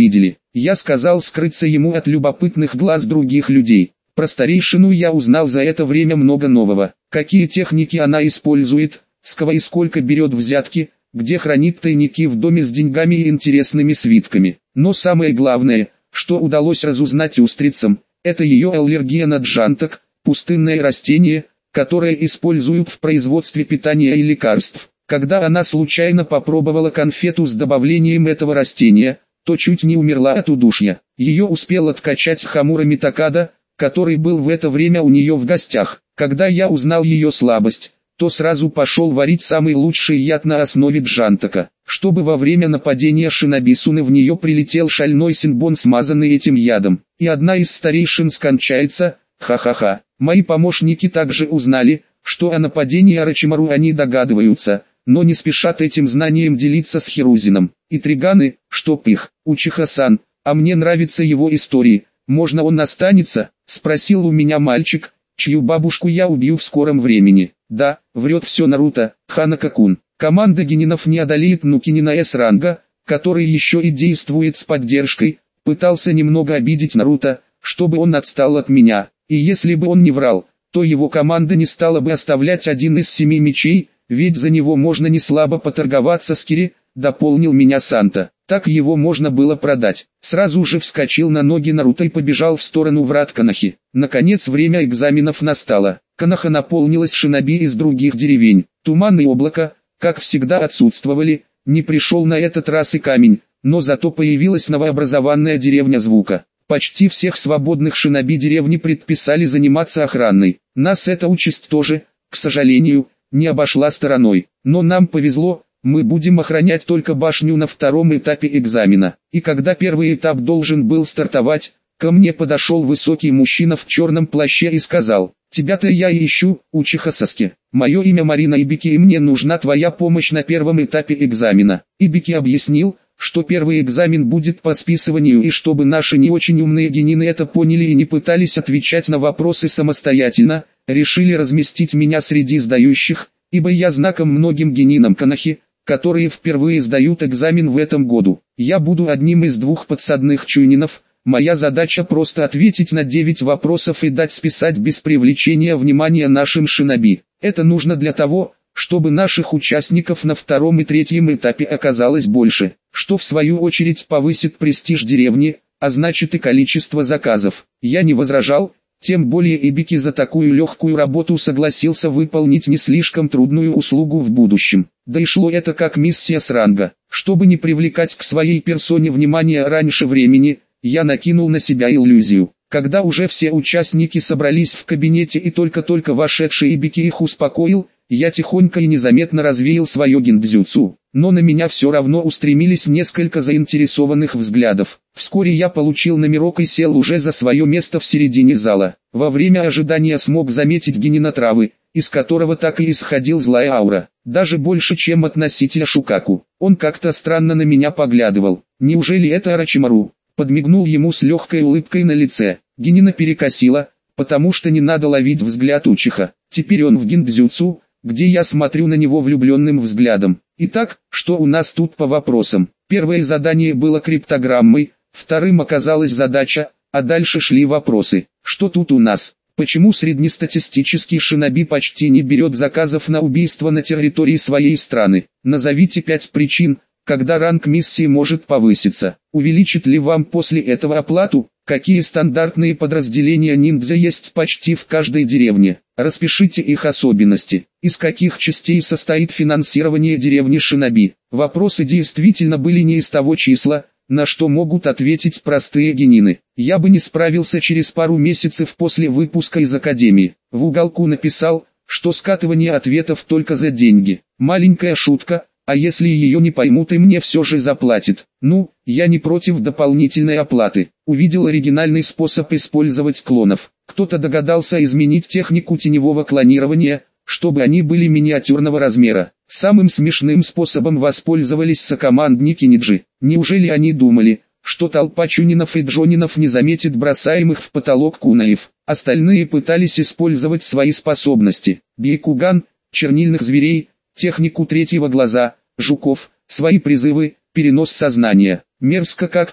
Я сказал скрыться ему от любопытных глаз других людей. Про старейшину я узнал за это время много нового. Какие техники она использует, с кого и сколько берет взятки, где хранит тайники в доме с деньгами и интересными свитками. Но самое главное, что удалось разузнать устрицам, это ее аллергия на джанток, пустынное растение, которое используют в производстве питания и лекарств. Когда она случайно попробовала конфету с добавлением этого растения, то чуть не умерла от удушья. Ее успел откачать Хамура Такада, который был в это время у нее в гостях. Когда я узнал ее слабость, то сразу пошел варить самый лучший яд на основе джантака, чтобы во время нападения шинобисуны в нее прилетел шальной синбон, смазанный этим ядом, и одна из старейшин скончается. Ха-ха-ха. Мои помощники также узнали, что о нападении Орочимару они догадываются, но не спешат этим знанием делиться с Хирузином. И Триганы, чтоб их, Учиха-сан, а мне нравятся его истории, можно он останется? Спросил у меня мальчик, чью бабушку я убью в скором времени. Да, врет все Наруто, Ханака-кун. Команда генинов не одолеет Нукинина С-ранга, который еще и действует с поддержкой, пытался немного обидеть Наруто, чтобы он отстал от меня. И если бы он не врал, то его команда не стала бы оставлять один из семи мечей, ведь за него можно не слабо поторговаться с Кири, дополнил меня Санта. Так его можно было продать. Сразу же вскочил на ноги Наруто и побежал в сторону врат Канахи. Наконец время экзаменов настало. Канаха наполнилась шиноби из других деревень. Туман и облако, как всегда, отсутствовали. Не пришел на этот раз и камень, но зато появилась новообразованная деревня Звука. Почти всех свободных шиноби деревни предписали заниматься охраной. Нас эта участь тоже, к сожалению, не обошла стороной. Но нам повезло, мы будем охранять только башню на втором этапе экзамена. И когда первый этап должен был стартовать, ко мне подошел высокий мужчина в черном плаще и сказал: «Тебя-то я и ищу, Учиха Саске. Мое имя Марина Ибики, и мне нужна твоя помощь на первом этапе экзамена». Ибики объяснил, что первый экзамен будет по списыванию, и чтобы наши не очень умные генины это поняли и не пытались отвечать на вопросы самостоятельно, решили разместить меня среди сдающих, ибо я знаком многим генинам Канахи, которые впервые сдают экзамен в этом году. Я буду одним из двух подсадных чуйнинов. Моя задача просто ответить на девять вопросов и дать списать без привлечения внимания нашим шиноби. Это нужно для того, чтобы наших участников на втором и третьем этапе оказалось больше, что в свою очередь повысит престиж деревни, а значит и количество заказов. Я не возражал, тем более Ибики за такую легкую работу согласился выполнить не слишком трудную услугу в будущем. Да и шло это как миссия с ранга. Чтобы не привлекать к своей персоне внимания раньше времени, я накинул на себя иллюзию. Когда уже все участники собрались в кабинете и только-только вошедший Ибики их успокоил, я тихонько и незаметно развеял свое гиндзюцу, но на меня все равно устремились несколько заинтересованных взглядов. Вскоре я получил номерок и сел уже за свое место в середине зала. Во время ожидания смог заметить генина травы, из которого так и исходил злая аура, даже больше, чем от носителя Шукаку. Он как-то странно на меня поглядывал. Неужели это Орочимару? Подмигнул ему с легкой улыбкой на лице. Генина перекосила, потому что не надо ловить взгляд Учиха. Теперь он в гиндзюцу, где я смотрю на него влюбленным взглядом. Итак, что у нас тут по вопросам? Первое задание было криптограммой, вторым оказалась задача, а дальше шли вопросы. Что тут у нас? Почему среднестатистический шиноби почти не берет заказов на убийство на территории своей страны? Назовите пять причин, когда ранг миссии может повыситься. Увеличит ли вам после этого оплату? Какие стандартные подразделения ниндзя есть почти в каждой деревне? Распишите их особенности. Из каких частей состоит финансирование деревни шиноби? Вопросы действительно были не из того числа, на что могут ответить простые генины. Я бы не справился через пару месяцев после выпуска из академии. В уголку написал, что скатывание ответов только за деньги. Маленькая шутка, а если ее не поймут и мне все же заплатят? Ну, я не против дополнительной оплаты. Увидел оригинальный способ использовать клонов. Кто-то догадался изменить технику теневого клонирования, чтобы они были миниатюрного размера. Самым смешным способом воспользовались сокомандники Ниджи. Неужели они думали, что толпа чунинов и джонинов не заметит бросаемых в потолок кунаев? Остальные пытались использовать свои способности. Бейкуган, чернильных зверей, технику третьего глаза, жуков, свои призывы, перенос сознания. Мерзко как-то,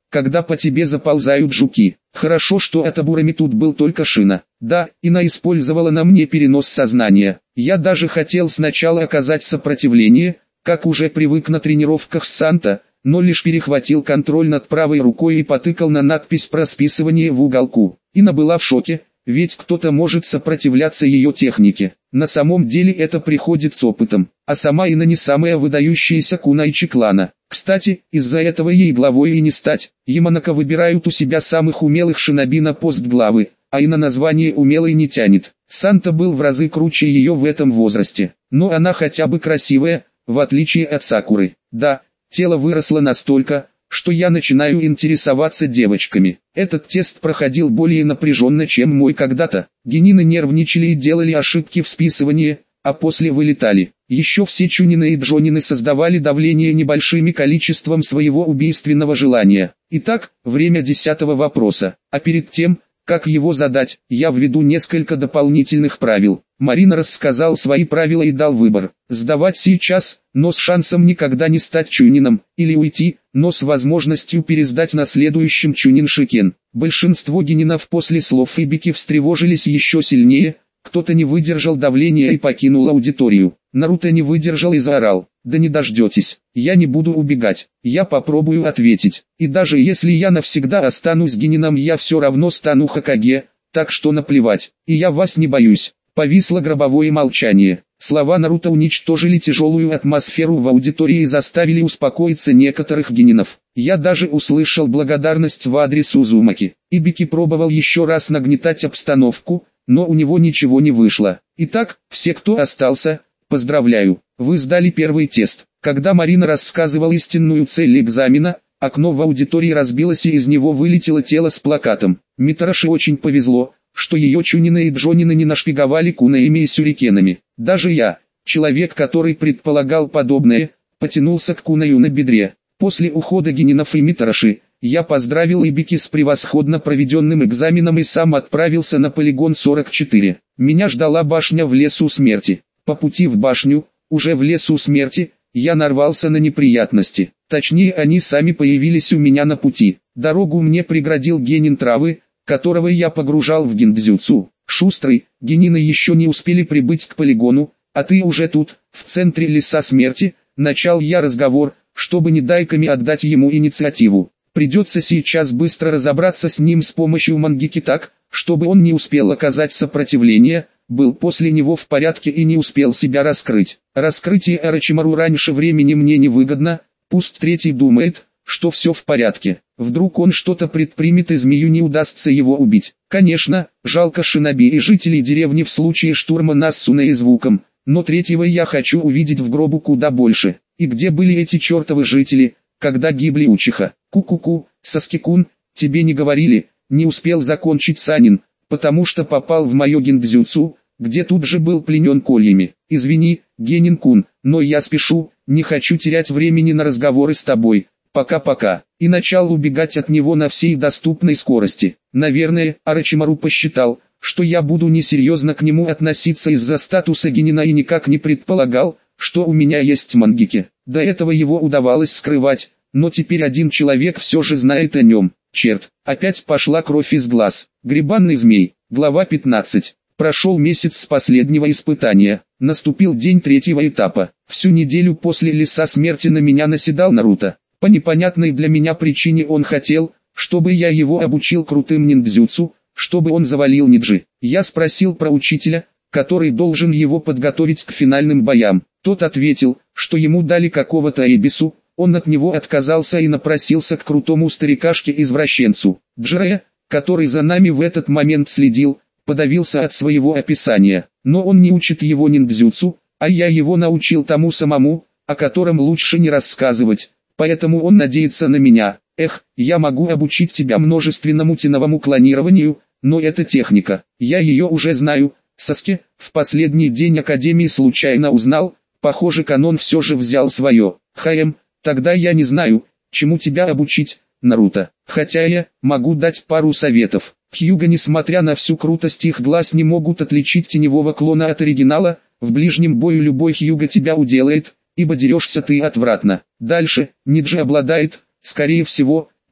когда по тебе заползают жуки. Хорошо, что атабурами тут был только Шина. Да, Ина использовала на мне перенос сознания. Я даже хотел сначала оказать сопротивление, как уже привык на тренировках с Санта, но лишь перехватил контроль над правой рукой и потыкал на надпись про списывание в уголку. Ина была в шоке, ведь кто-то может сопротивляться ее технике. На самом деле это приходит с опытом, а сама Ина не самая выдающаяся кунайчи клана. Кстати, из-за этого ей главой и не стать. Яманака выбирают у себя самых умелых шиноби на пост главы, а Ина название умелой не тянет. Санта был в разы круче ее в этом возрасте, но она хотя бы красивая, в отличие от Сакуры. Да, тело выросло настолько, что я начинаю интересоваться девочками. Этот тест проходил более напряженно, чем мой когда-то. Генины нервничали и делали ошибки в списывании, а после вылетали. Еще все чунины и джонины создавали давление небольшими количеством своего убийственного желания. Итак, время десятого вопроса. А перед тем, как его задать, я введу несколько дополнительных правил. Марина рассказал свои правила и дал выбор. Сдавать сейчас, но с шансом никогда не стать чунином, или уйти, но с возможностью пересдать на следующем чунин Шикен. Большинство генинов после слов Ибики встревожились еще сильнее, кто-то не выдержал давления и покинул аудиторию. Наруто не выдержал и заорал: «Да не дождетесь, я не буду убегать, я попробую ответить, и даже если я навсегда останусь генином, я все равно стану Хокаге, так что наплевать, и я вас не боюсь». Повисло гробовое молчание. Слова Наруто уничтожили тяжелую атмосферу в аудитории и заставили успокоиться некоторых генинов. Я даже услышал благодарность в адрес Узумаки. Ибики пробовал еще раз нагнетать обстановку, но у него ничего не вышло. Итак, все, кто остался, поздравляю, вы сдали первый тест. Когда Марина рассказывала истинную цель экзамена, окно в аудитории разбилось и из него вылетело тело с плакатом. Митараши очень повезло, что ее чунины и джонины не нашпиговали кунаями и сюрикенами. Даже я, человек, который предполагал подобное, потянулся к кунаю на бедре. После ухода генинов и Митараши, я поздравил Ибики с превосходно проведенным экзаменом и сам отправился на полигон сорок четыре. Меня ждала башня в лесу смерти. По пути в башню, уже в лесу смерти, я нарвался на неприятности. Точнее, они сами появились у меня на пути. Дорогу мне преградил генин травы, которого я погружал в гиндзюцу. «Шустрый, генины еще не успели прибыть к полигону, а ты уже тут, в центре леса смерти», — начал я разговор, чтобы не дайками отдать ему инициативу. Придется сейчас быстро разобраться с ним с помощью мангики так, чтобы он не успел оказать сопротивление, был после него в порядке и не успел себя раскрыть. Раскрытие Орочимару раньше времени мне невыгодно, пусть третий думает, что все в порядке. Вдруг он что-то предпримет и змею не удастся его убить. Конечно, жалко шиноби и жителей деревни в случае штурма Нассуна и звуком, но третьего я хочу увидеть в гробу куда больше. И где были эти чертовы жители, когда гибли Учиха? Ку-ку-ку, Саски-кун, тебе не говорили, не успел закончить Санин, потому что попал в мое гиндзюцу, где тут же был пленен кольями. Извини, Генин-кун, но я спешу, не хочу терять времени на разговоры с тобой. Пока-пока. И начал убегать от него на всей доступной скорости. Наверное, Орочимару посчитал, что я буду несерьезно к нему относиться из-за статуса генина и никак не предполагал, что у меня есть мангики. До этого его удавалось скрывать, но теперь один человек все же знает о нем. Черт, опять пошла кровь из глаз. Грибанный змей. Глава пятнадцать. Прошел месяц с последнего испытания. Наступил день третьего этапа. Всю неделю после леса смерти на меня наседал Наруто. По непонятной для меня причине он хотел, чтобы я его обучил крутым ниндзюцу, чтобы он завалил ниджи. Я спросил про учителя, который должен его подготовить к финальным боям. Тот ответил, что ему дали какого-то эбису, он от него отказался и напросился к крутому старикашке-извращенцу. Джире, который за нами в этот момент следил, подавился от своего описания. Но он не учит его ниндзюцу, а я его научил тому самому, о котором лучше не рассказывать. Поэтому он надеется на меня. Эх, я могу обучить тебя множественному теновому клонированию, но это техника. Я ее уже знаю. Саске, в последний день Академии случайно узнал, похоже, канон все же взял свое. Хаем, тогда я не знаю, чему тебя обучить, Наруто. Хотя я могу дать пару советов. Хьюга, несмотря на всю крутость их глаз, не могут отличить теневого клона от оригинала. В ближнем бою любой Хьюга тебя уделает, ибо дерешься ты отвратно. Дальше, ниджи обладает, скорее всего,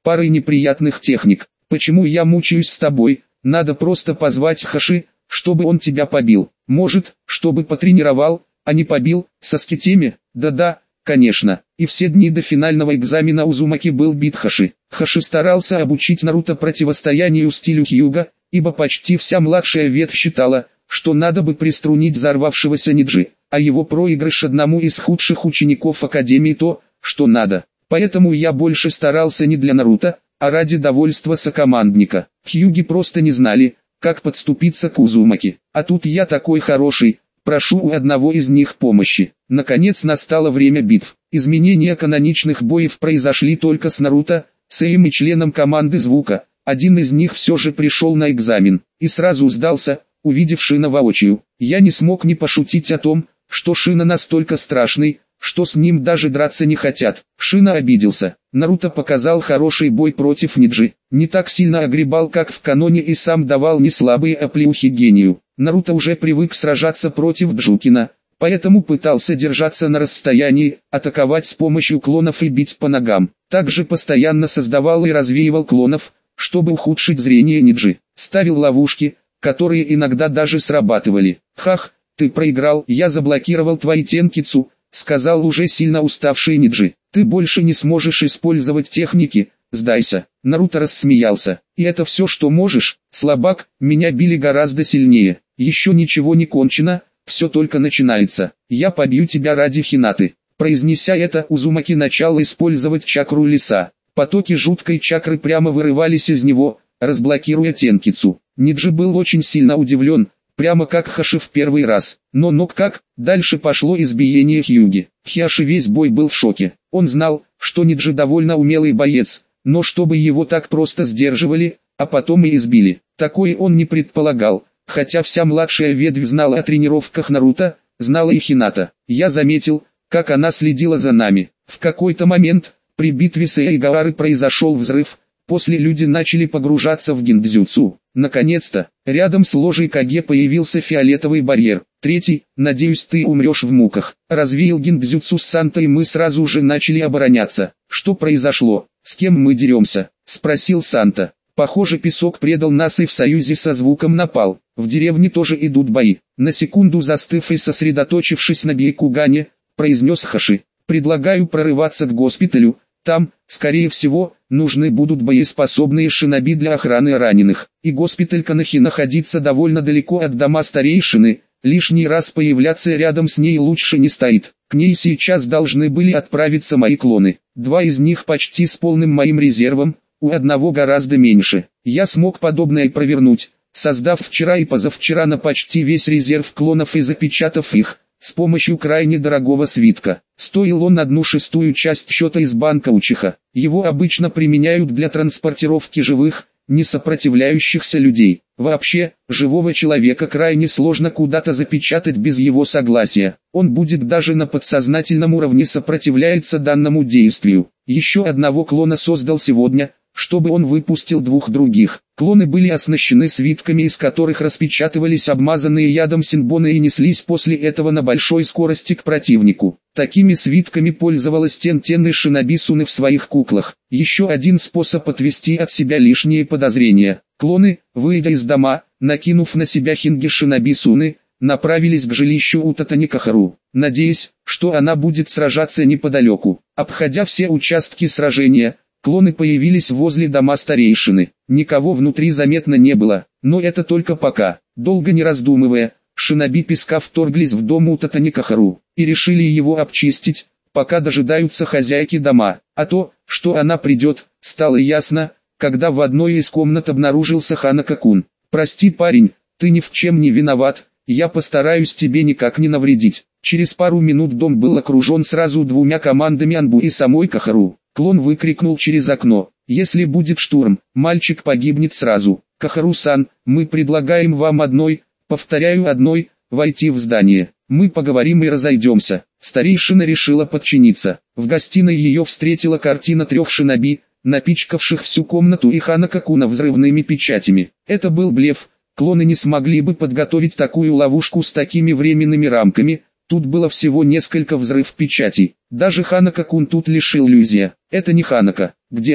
парой неприятных техник. Почему я мучаюсь с тобой? Надо просто позвать Хаши, чтобы он тебя побил. Может, чтобы потренировал, а не побил, со скетеми? Да-да, конечно. И все дни до финального экзамена Узумаки был бит Хаши. Хаши старался обучить Наруто противостоянию стилю Хьюга, ибо почти вся младшая ветвь считала, что надо бы приструнить взорвавшегося Ниджи, а его проигрыш одному из худших учеников Академии то, что надо. Поэтому я больше старался не для Наруто, а ради довольства сокомандника. Хьюги просто не знали, как подступиться к Узумаки. А тут я такой хороший, прошу у одного из них помощи. Наконец настало время битв. Изменения каноничных боев произошли только с Наруто, Сэем и членом команды Звука. Один из них все же пришел на экзамен, и сразу сдался, увидев Шина воочию. Я не смог не пошутить о том, что Шина настолько страшный, что с ним даже драться не хотят. Шина обиделся. Наруто показал хороший бой против Ниджи. Не так сильно огребал, как в каноне, и сам давал неслабые оплеухи гению. Наруто уже привык сражаться против Джукина, поэтому пытался держаться на расстоянии, атаковать с помощью клонов и бить по ногам. Также постоянно создавал и развеивал клонов, чтобы ухудшить зрение Ниджи. Ставил ловушки, которые иногда даже срабатывали. «Хах, ты проиграл, я заблокировал твои тенкицу», — сказал уже сильно уставший Ниджи. «Ты больше не сможешь использовать техники, сдайся». Наруто рассмеялся. «И это все, что можешь? Слабак, меня били гораздо сильнее. Еще ничего не кончено, все только начинается. Я побью тебя ради Хинаты». Произнеся это, Узумаки начал использовать чакру леса. Потоки жуткой чакры прямо вырывались из него, разблокируя тенкицу. Ниджи был очень сильно удивлен, прямо как Хаши в первый раз. Но ну как, дальше пошло избиение Хьюги. Хиаши весь бой был в шоке. Он знал, что Ниджи довольно умелый боец, но чтобы его так просто сдерживали, а потом и избили, такое он не предполагал. Хотя вся младшая ветвь знала о тренировках Наруто, знала и Хината. Я заметил, как она следила за нами. В какой-то момент, при битве с Эйгавары произошел взрыв, после люди начали погружаться в гиндзюцу. Наконец-то, рядом с ложей Каге появился фиолетовый барьер. Третий, надеюсь, ты умрешь в муках. Развеял гиндзюцу с Санта, и мы сразу же начали обороняться. Что произошло? С кем мы деремся? Спросил Санта. Похоже, песок предал нас и в союзе со Звуком напал. В деревне тоже идут бои. На секунду застыв и сосредоточившись на Бейкугане, произнес Хаши. Предлагаю прорываться к госпиталю. Там, скорее всего, нужны будут боеспособные шиноби для охраны раненых. И госпиталь Канахи находится довольно далеко от дома старейшины, лишний раз появляться рядом с ней лучше не стоит. К ней сейчас должны были отправиться мои клоны. Два из них почти с полным моим резервом, у одного гораздо меньше. Я смог подобное провернуть, создав вчера и позавчера на почти весь резерв клонов и запечатав их с помощью крайне дорогого свитка. Стоил он одну шестую часть счета из банка Учиха. Его обычно применяют для транспортировки живых, не сопротивляющихся людей. Вообще, живого человека крайне сложно куда-то запечатать без его согласия. Он будет даже на подсознательном уровне сопротивляется данному действию. Еще одного клона создал сегодня, чтобы он выпустил двух других. Клоны были оснащены свитками, из которых распечатывались обмазанные ядом синбоны и неслись после этого на большой скорости к противнику. Такими свитками пользовалась Тен-Тен и Шиноби Суны в своих куклах. Еще один способ отвести от себя лишние подозрения. Клоны, выйдя из дома, накинув на себя хинги Шиноби Суны, направились к жилищу Утатани Кахару, надеясь, что она будет сражаться неподалеку. Обходя все участки сражения, клоны появились возле дома старейшины. Никого внутри заметно не было, но это только пока. Долго не раздумывая, шиноби песка вторглись в дом Утатани Кахару и решили его обчистить, пока дожидаются хозяйки дома. А то, что она придет, стало ясно, когда в одной из комнат обнаружился Ханака-кун. «Прости, парень, ты ни в чем не виноват, я постараюсь тебе никак не навредить». Через пару минут дом был окружен сразу двумя командами Анбу и самой Кахару. Клон выкрикнул через окно: «Если будет штурм, мальчик погибнет сразу. Кахару-сан, мы предлагаем вам одной, повторяю одной, войти в здание. Мы поговорим и разойдемся». Старейшина решила подчиниться. В гостиной ее встретила картина трех шиноби, напичкавших всю комнату и Ханака-куна взрывными печатями. Это был блеф, клоны не смогли бы подготовить такую ловушку с такими временными рамками. Тут было всего несколько взрыв печатей. Даже Ханака-кун тут лишил иллюзия. Это не Ханака. Где он?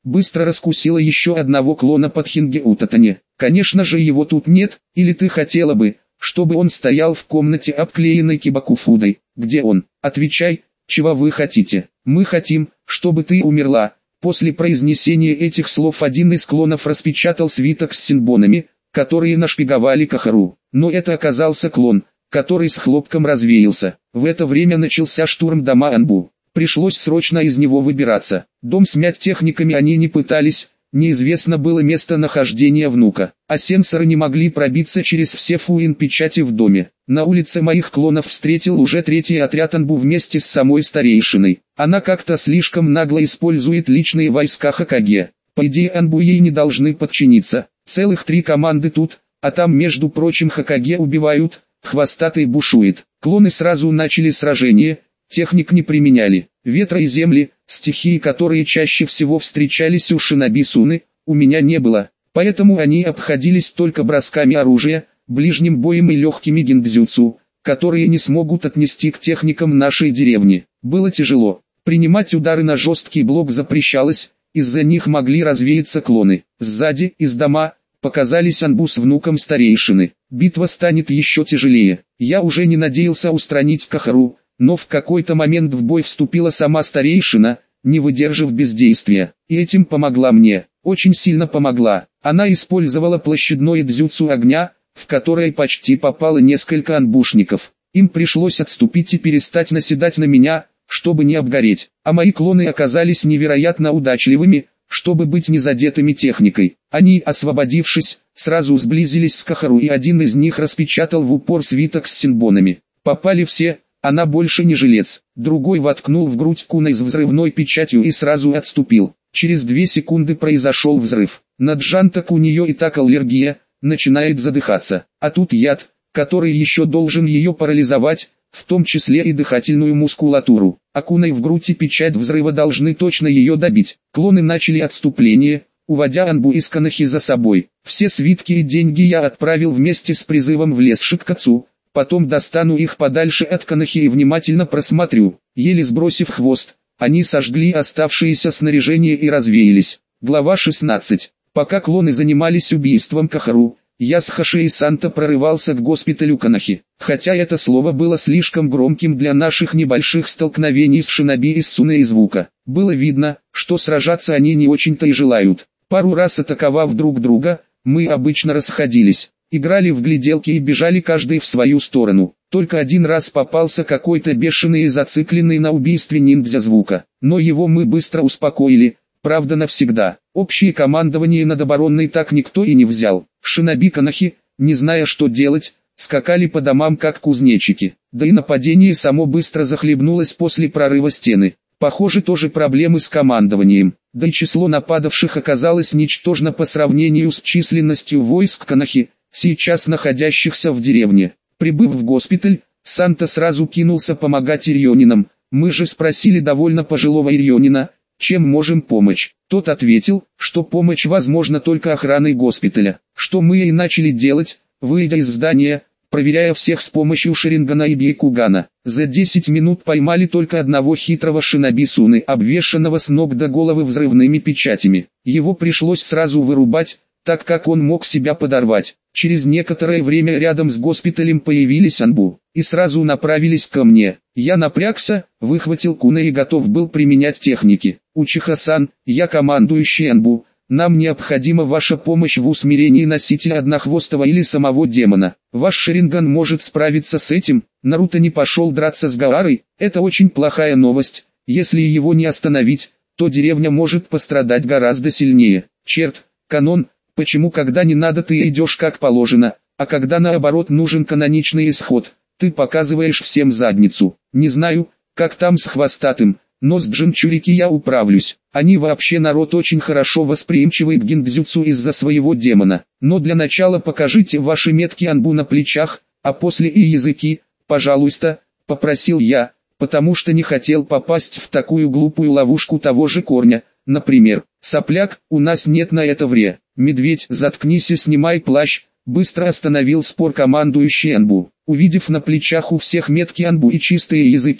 быстро раскусила еще одного клона под Хингеутатане. Конечно же его тут нет, или ты хотела бы, чтобы он стоял в комнате, обклеенной кибакуфудой? Где он? Отвечай, чего вы хотите? Мы хотим, чтобы ты умерла. После произнесения этих слов один из клонов распечатал свиток с синбонами, которые нашпиговали Кахару. Но это оказался клон, который с хлопком развеялся. В это время начался штурм дома Анбу. Пришлось срочно из него выбираться. Дом смять техниками они не пытались, неизвестно было местонахождение внука, а сенсоры не могли пробиться через все фуин-печати в доме. На улице моих клонов встретил уже третий отряд Анбу вместе с самой старейшиной. Она как-то слишком нагло использует личные войска Хокаге. По идее Анбу ей не должны подчиниться. Целых три команды тут, а там между прочим Хокаге убивают, хвостатый бушует. Клоны сразу начали сражение, техник не применяли. Ветра и земли, стихии, которые чаще всего встречались у шиноби Суны, у меня не было. Поэтому они обходились только бросками оружия, ближним боем и легкими гиндзюцу, которые не смогут отнести к техникам нашей деревни. Было тяжело. Принимать удары на жесткий блок запрещалось, из-за них могли развеяться клоны. Сзади, из дома, показались Анбу с внуком старейшины. Битва станет еще тяжелее. Я уже не надеялся устранить Кахару, но в какой-то момент в бой вступила сама старейшина, не выдержав бездействия. И этим помогла мне. Очень сильно помогла. Она использовала площадное дзюцу огня, в которое почти попало несколько анбушников. Им пришлось отступить и перестать наседать на меня, чтобы не обгореть. А мои клоны оказались невероятно удачливыми, чтобы быть незадетыми техникой. Они, освободившись, сразу сблизились с Кахару, и один из них распечатал в упор свиток с синбонами. Попали все, она больше не жилец. Другой воткнул в грудь куна с взрывной печатью и сразу отступил. Через две секунды произошел взрыв. На джантак у нее и так аллергия, начинает задыхаться. А тут яд, который еще должен ее парализовать, в том числе и дыхательную мускулатуру. Окуной в грудь и печать взрыва должны точно ее добить. Клоны начали отступление, уводя Анбу из Канахи за собой. Все свитки и деньги я отправил вместе с призывом в лес Шиккацу, потом достану их подальше от Канахи и внимательно просмотрю. Еле сбросив хвост, они сожгли оставшееся снаряжение и развеялись. Глава шестнадцать. Пока клоны занимались убийством Кахару, я с Хашей Санта прорывался к госпиталю Канахи. Хотя это слово было слишком громким для наших небольших столкновений с шиноби из Суны и Звука. Было видно, что сражаться они не очень-то и желают. Пару раз атаковав друг друга, мы обычно расходились, играли в гляделки и бежали каждый в свою сторону. Только один раз попался какой-то бешеный и зацикленный на убийстве ниндзя Звука, но его мы быстро успокоили, правда навсегда. Общее командование над обороной так никто и не взял. Шиноби Канахи, не зная что делать, скакали по домам как кузнечики. Да и нападение само быстро захлебнулось после прорыва стены. Похоже, тоже проблемы с командованием. Да и число нападавших оказалось ничтожно по сравнению с численностью войск Канахи, сейчас находящихся в деревне. Прибыв в госпиталь, Санта сразу кинулся помогать ирьонинам. Мы же спросили довольно пожилого ирьонина, чем можем помочь. Тот ответил, что помощь возможна только охраной госпиталя. Что мы и начали делать, выйдя из здания, проверяя всех с помощью Шарингана и Бейкугана. За десять минут поймали только одного хитрого шиноби Суны, обвешанного с ног до головы взрывными печатями. Его пришлось сразу вырубать, так как он мог себя подорвать. Через некоторое время рядом с госпиталем появились Анбу, и сразу направились ко мне. Я напрягся, выхватил куна и готов был применять техники. Учиха-сан, я командующий Анбу, нам необходима ваша помощь в усмирении носителя однохвостого или самого демона. Ваш Шаринган может справиться с этим. Наруто не пошел драться с Гаарой, это очень плохая новость. Если его не остановить, то деревня может пострадать гораздо сильнее. Черт, канон. Почему когда не надо ты идешь как положено, а когда наоборот нужен каноничный исход, ты показываешь всем задницу? Не знаю, как там с хвостатым, но с Джинчурики я управлюсь. Они вообще народ очень хорошо восприимчивый к гиндзюцу из-за своего демона. Но для начала покажите ваши метки Анбу на плечах, а после и языки, пожалуйста, попросил я, потому что не хотел попасть в такую глупую ловушку того же корня. Например, сопляк, у нас нет на это вре. Медведь, заткнись и снимай плащ, быстро остановил спор командующий Анбу. Увидев на плечах у всех метки Анбу и чистые языки,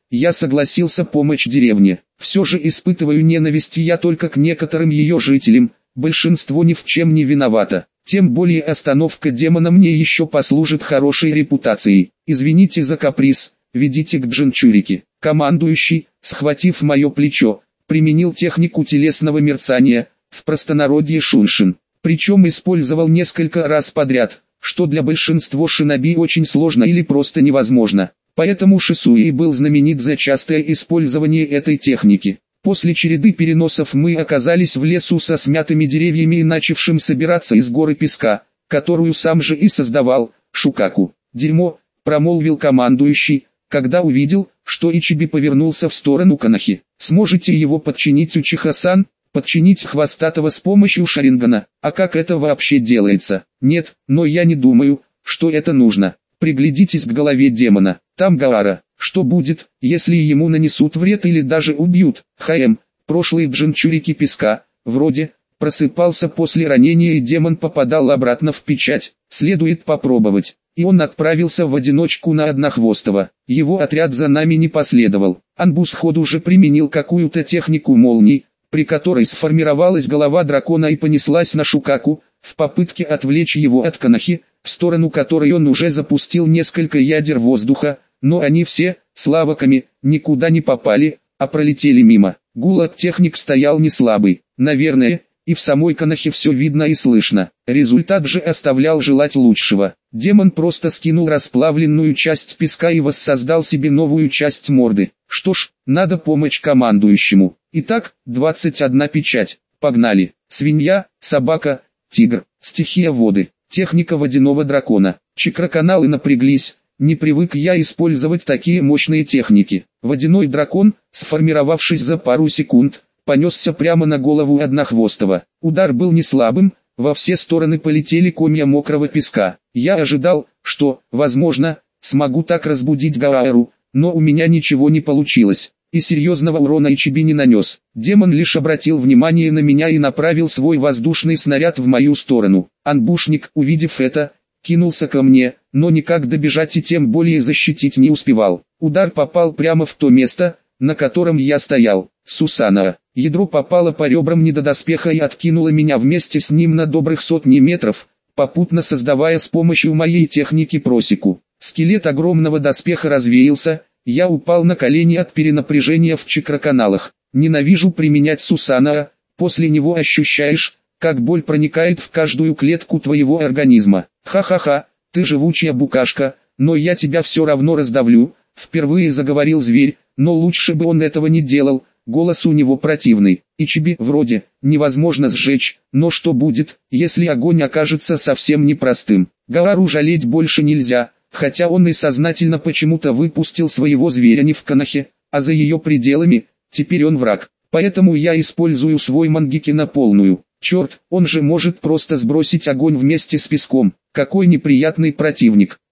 я согласился помочь деревне. Все же испытываю ненависть я только к некоторым ее жителям, большинство ни в чем не виновато. Тем более остановка демона мне еще послужит хорошей репутацией. Извините за каприз, ведите к Джинчурике. Командующий, схватив мое плечо, применил технику телесного мерцания, в простонародье Шуншин. Причем использовал несколько раз подряд, что для большинства шиноби очень сложно или просто невозможно. Поэтому Шисуи был знаменит за частое использование этой техники. После череды переносов мы оказались в лесу со смятыми деревьями и начавшим собираться из горы песка, которую сам же и создавал, Шукаку. «Дерьмо», — промолвил командующий, когда увидел, что Ичиби повернулся в сторону Канахи. «Сможете его подчинить, Учиха-сан?» «Подчинить Хвостатого с помощью Шарингана? А как это вообще делается?» «Нет, но я не думаю, что это нужно. Приглядитесь к голове демона, там Гаара. Что будет, если ему нанесут вред или даже убьют?» «Хм, прошлые Джинчурики песка, вроде, просыпался после ранения и демон попадал обратно в печать. Следует попробовать». И он отправился в одиночку на Однохвостого. Его отряд за нами не последовал. Анбу сходу же применил какую-то технику молний, при которой сформировалась голова дракона и понеслась на Шукаку, в попытке отвлечь его от Канахи, в сторону которой он уже запустил несколько ядер воздуха, но они все, славаками, никуда не попали, а пролетели мимо. Гул от техник стоял не слабый, наверное, и в самой Канахе все видно и слышно. Результат же оставлял желать лучшего. Демон просто скинул расплавленную часть песка и воссоздал себе новую часть морды. Что ж, надо помочь командующему. Итак, двадцать одна печать. Погнали. Свинья, собака, тигр, стихия воды, техника водяного дракона. Чакроканалы напряглись. Не привык я использовать такие мощные техники. Водяной дракон, сформировавшись за пару секунд, понесся прямо на голову Однохвостого. Удар был не слабым, во все стороны полетели комья мокрого песка. Я ожидал, что, возможно, смогу так разбудить Гаару, но у меня ничего не получилось, и серьезного урона Ичиби не нанес. Демон лишь обратил внимание на меня и направил свой воздушный снаряд в мою сторону. Анбушник, увидев это, кинулся ко мне, но никак добежать и тем более защитить не успевал. Удар попал прямо в то место, на котором я стоял. Сусана. Ядро попало по ребрам недодоспеха и откинуло меня вместе с ним на добрых сотни метров, попутно создавая с помощью моей техники просеку. Скелет огромного доспеха развеялся, я упал на колени от перенапряжения в чакроканалах. Ненавижу применять Сусана, после него ощущаешь, как боль проникает в каждую клетку твоего организма. Ха-ха-ха, ты живучая букашка, но я тебя все равно раздавлю, впервые заговорил зверь, но лучше бы он этого не делал. Голос у него противный. Ичиби вроде невозможно сжечь, но что будет, если огонь окажется совсем непростым? Гаару жалеть больше нельзя, хотя он и сознательно почему-то выпустил своего зверя не в Канахе, а за ее пределами, теперь он враг. Поэтому я использую свой мангеки на полную. Черт, он же может просто сбросить огонь вместе с песком. Какой неприятный противник.